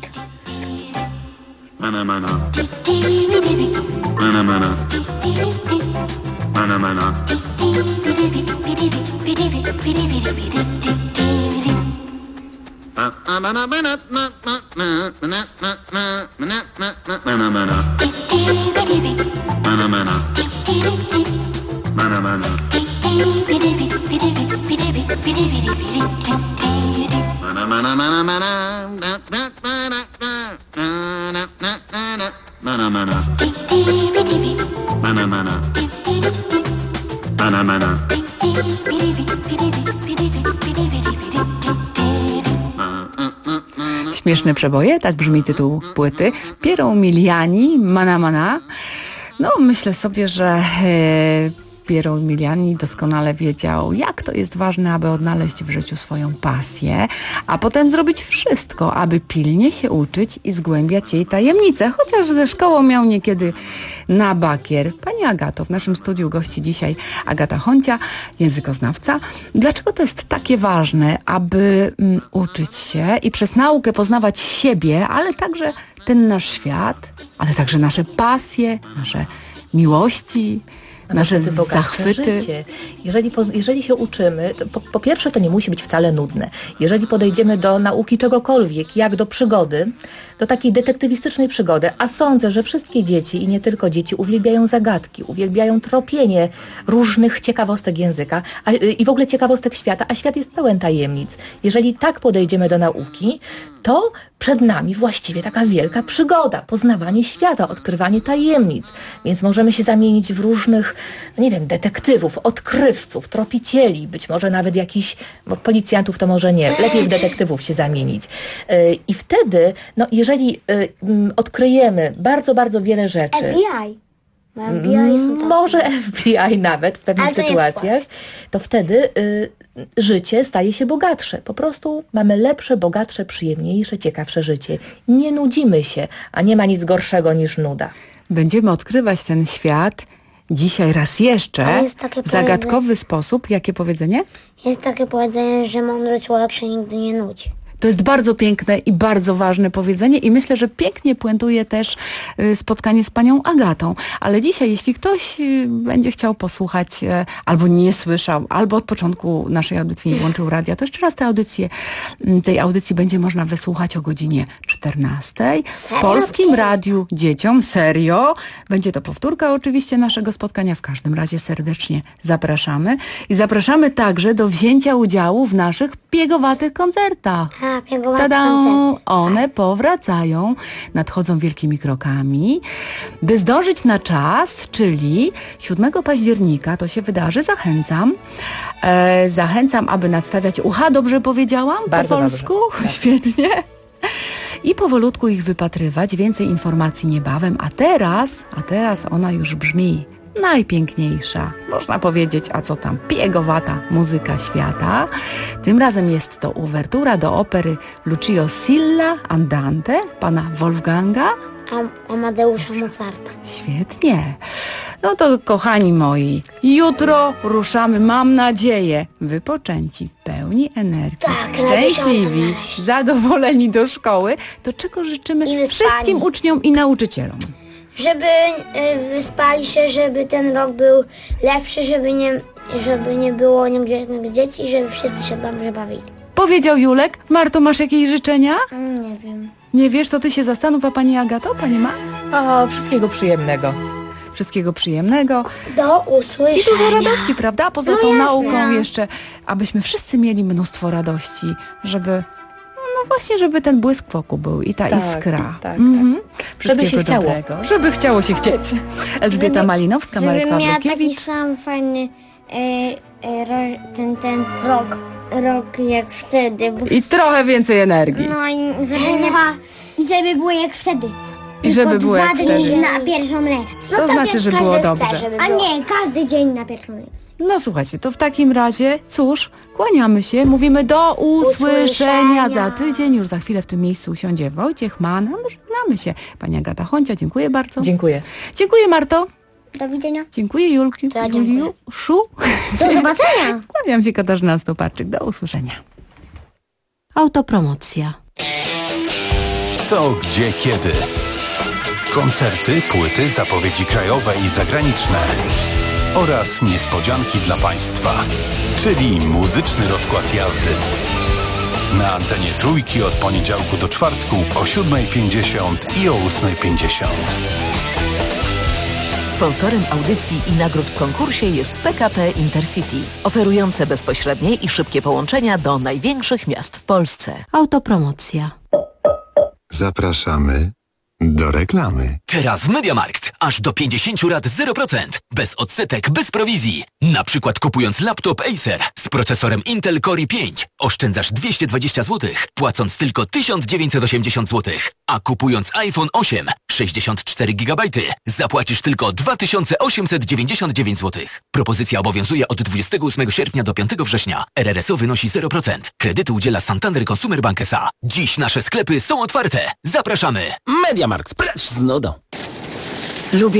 Mana mana. Mana mana. Mana mana. Mana mana. Mana mana. Mana mana. Mana mana. Mana mana mana mana. Mana mana. Mana mana. Mana mana. Śmieszne przeboje, tak brzmi tytuł płyty. Piero Umiliani, Mana Mana. No, myślę sobie, że Piero Umiliani doskonale wiedział, jak to jest ważne, aby odnaleźć w życiu swoją pasję, a potem zrobić wszystko, aby pilnie się uczyć i zgłębiać jej tajemnice, chociaż ze szkołą miał niekiedy na bakier. Pani Agato, w naszym studiu gości dzisiaj Agata Honcia, językoznawca. Dlaczego to jest takie ważne, aby uczyć się i przez naukę poznawać siebie, ale także ten nasz świat, ale także nasze pasje, nasze miłości, nasze zachwyty. Życie. Jeżeli się uczymy, to po pierwsze to nie musi być wcale nudne. Jeżeli podejdziemy do nauki czegokolwiek, jak do przygody, do takiej detektywistycznej przygody, a sądzę, że wszystkie dzieci i nie tylko dzieci uwielbiają zagadki, uwielbiają tropienie różnych ciekawostek języka i w ogóle ciekawostek świata, a świat jest pełen tajemnic. Jeżeli tak podejdziemy do nauki, to przed nami właściwie taka wielka przygoda, poznawanie świata, odkrywanie tajemnic. Więc możemy się zamienić w różnych, nie wiem, detektywów, odkrywców, tropicieli, być może nawet jakichś, bo policjantów to może nie, lepiej w detektywów się zamienić. I wtedy, no jeżeli odkryjemy bardzo, bardzo wiele rzeczy... FBI. Może FBI nawet w pewnych sytuacjach, to wtedy życie staje się bogatsze. Po prostu mamy lepsze, bogatsze, przyjemniejsze, ciekawsze życie. Nie nudzimy się, a nie ma nic gorszego niż nuda. Będziemy odkrywać ten świat dzisiaj raz jeszcze w zagadkowy sposób. Jakie powiedzenie? Jest takie powiedzenie, że mądry człowiek się nigdy nie nudzi. To jest bardzo piękne i bardzo ważne powiedzenie i myślę, że pięknie puentuje też spotkanie z panią Agatą. Ale dzisiaj, jeśli ktoś będzie chciał posłuchać, albo nie słyszał, albo od początku naszej audycji nie włączył radia, to jeszcze raz tej audycji będzie można wysłuchać o godzinie 14 w Polskim Radiu Dzieciom. Serio. Będzie to powtórka oczywiście naszego spotkania. W każdym razie serdecznie zapraszamy. I zapraszamy także do wzięcia udziału w naszych piegowatych koncertach. Tada! One powracają, nadchodzą wielkimi krokami. By zdążyć na czas, czyli 7 października to się wydarzy, zachęcam, aby nadstawiać ucha, dobrze powiedziałam? Bardzo po polsku? dobrze. Świetnie. I powolutku ich wypatrywać, więcej informacji niebawem, a teraz ona już brzmi najpiękniejsza, można powiedzieć, a co tam, piegowata muzyka świata. Tym razem jest to uwertura do opery Lucio Silla Andante pana Wolfganga Amadeusza Mozarta. Świetnie. No to kochani moi, jutro ruszamy, mam nadzieję, wypoczęci, pełni energii, szczęśliwi, zadowoleni do szkoły. To czego życzymy wszystkim uczniom i nauczycielom? Żeby wyspali się, żeby ten rok był lepszy, żeby nie było niegrzecznych dzieci i żeby wszyscy się dobrze bawili. Powiedział Julek. Marto, masz jakieś życzenia? Nie wiem. Nie wiesz, to ty się zastanów, a pani Agato, pani ma? O, wszystkiego przyjemnego. Wszystkiego przyjemnego. Do usłyszenia. I dużo radości, prawda? Poza tą nauką jeszcze, abyśmy wszyscy mieli mnóstwo radości, żeby... No właśnie, żeby ten błysk w oku był i ta iskra. Tak. Żeby się chciało. Dobrego. Żeby chciało się chcieć. Elżbieta Malinowska, Marek Pawlukiewicz. Żeby miała taki sam fajny ten rok jak wtedy. I trochę więcej energii. No i żeby było jak wtedy. I żeby było jak wtedy. 2 dni na pierwszą lekcję. To znaczy, że było dobrze. A nie, każdy dzień na pierwszą lekcję. No słuchajcie, to w takim razie, cóż, kłaniamy się, mówimy do usłyszenia. Za tydzień, już za chwilę w tym miejscu usiądzie Wojciech Mann. Żegnamy się. Pani Agata Honcia, dziękuję bardzo. Dziękuję. Dziękuję, Marto. Do widzenia. Dziękuję, Juliuszu. Do zobaczenia. Kłaniam się, Katarzyna Stoparczyk. Do usłyszenia. Autopromocja. Co, gdzie, kiedy? Koncerty, płyty, zapowiedzi krajowe i zagraniczne oraz niespodzianki dla Państwa, czyli muzyczny rozkład jazdy. Na antenie Trójki od poniedziałku do czwartku o 7:50 i o 8:50. Sponsorem audycji i nagród w konkursie jest PKP Intercity, oferujące bezpośrednie i szybkie połączenia do największych miast w Polsce. Autopromocja. Zapraszamy Do reklamy. Teraz w MediaMarkt aż do 50 lat 0%. Bez odsetek, bez prowizji. Na przykład kupując laptop Acer z procesorem Intel Core i5 oszczędzasz 220 zł, płacąc tylko 1980 zł. A kupując iPhone 8 64 GB zapłacisz tylko 2899 zł. Propozycja obowiązuje od 28 sierpnia do 5 września. RRSO wynosi 0%. Kredytu udziela Santander Consumer Bank S.A. Dziś nasze sklepy są otwarte. Zapraszamy! MediaMarkt, precz z nudą. Lubię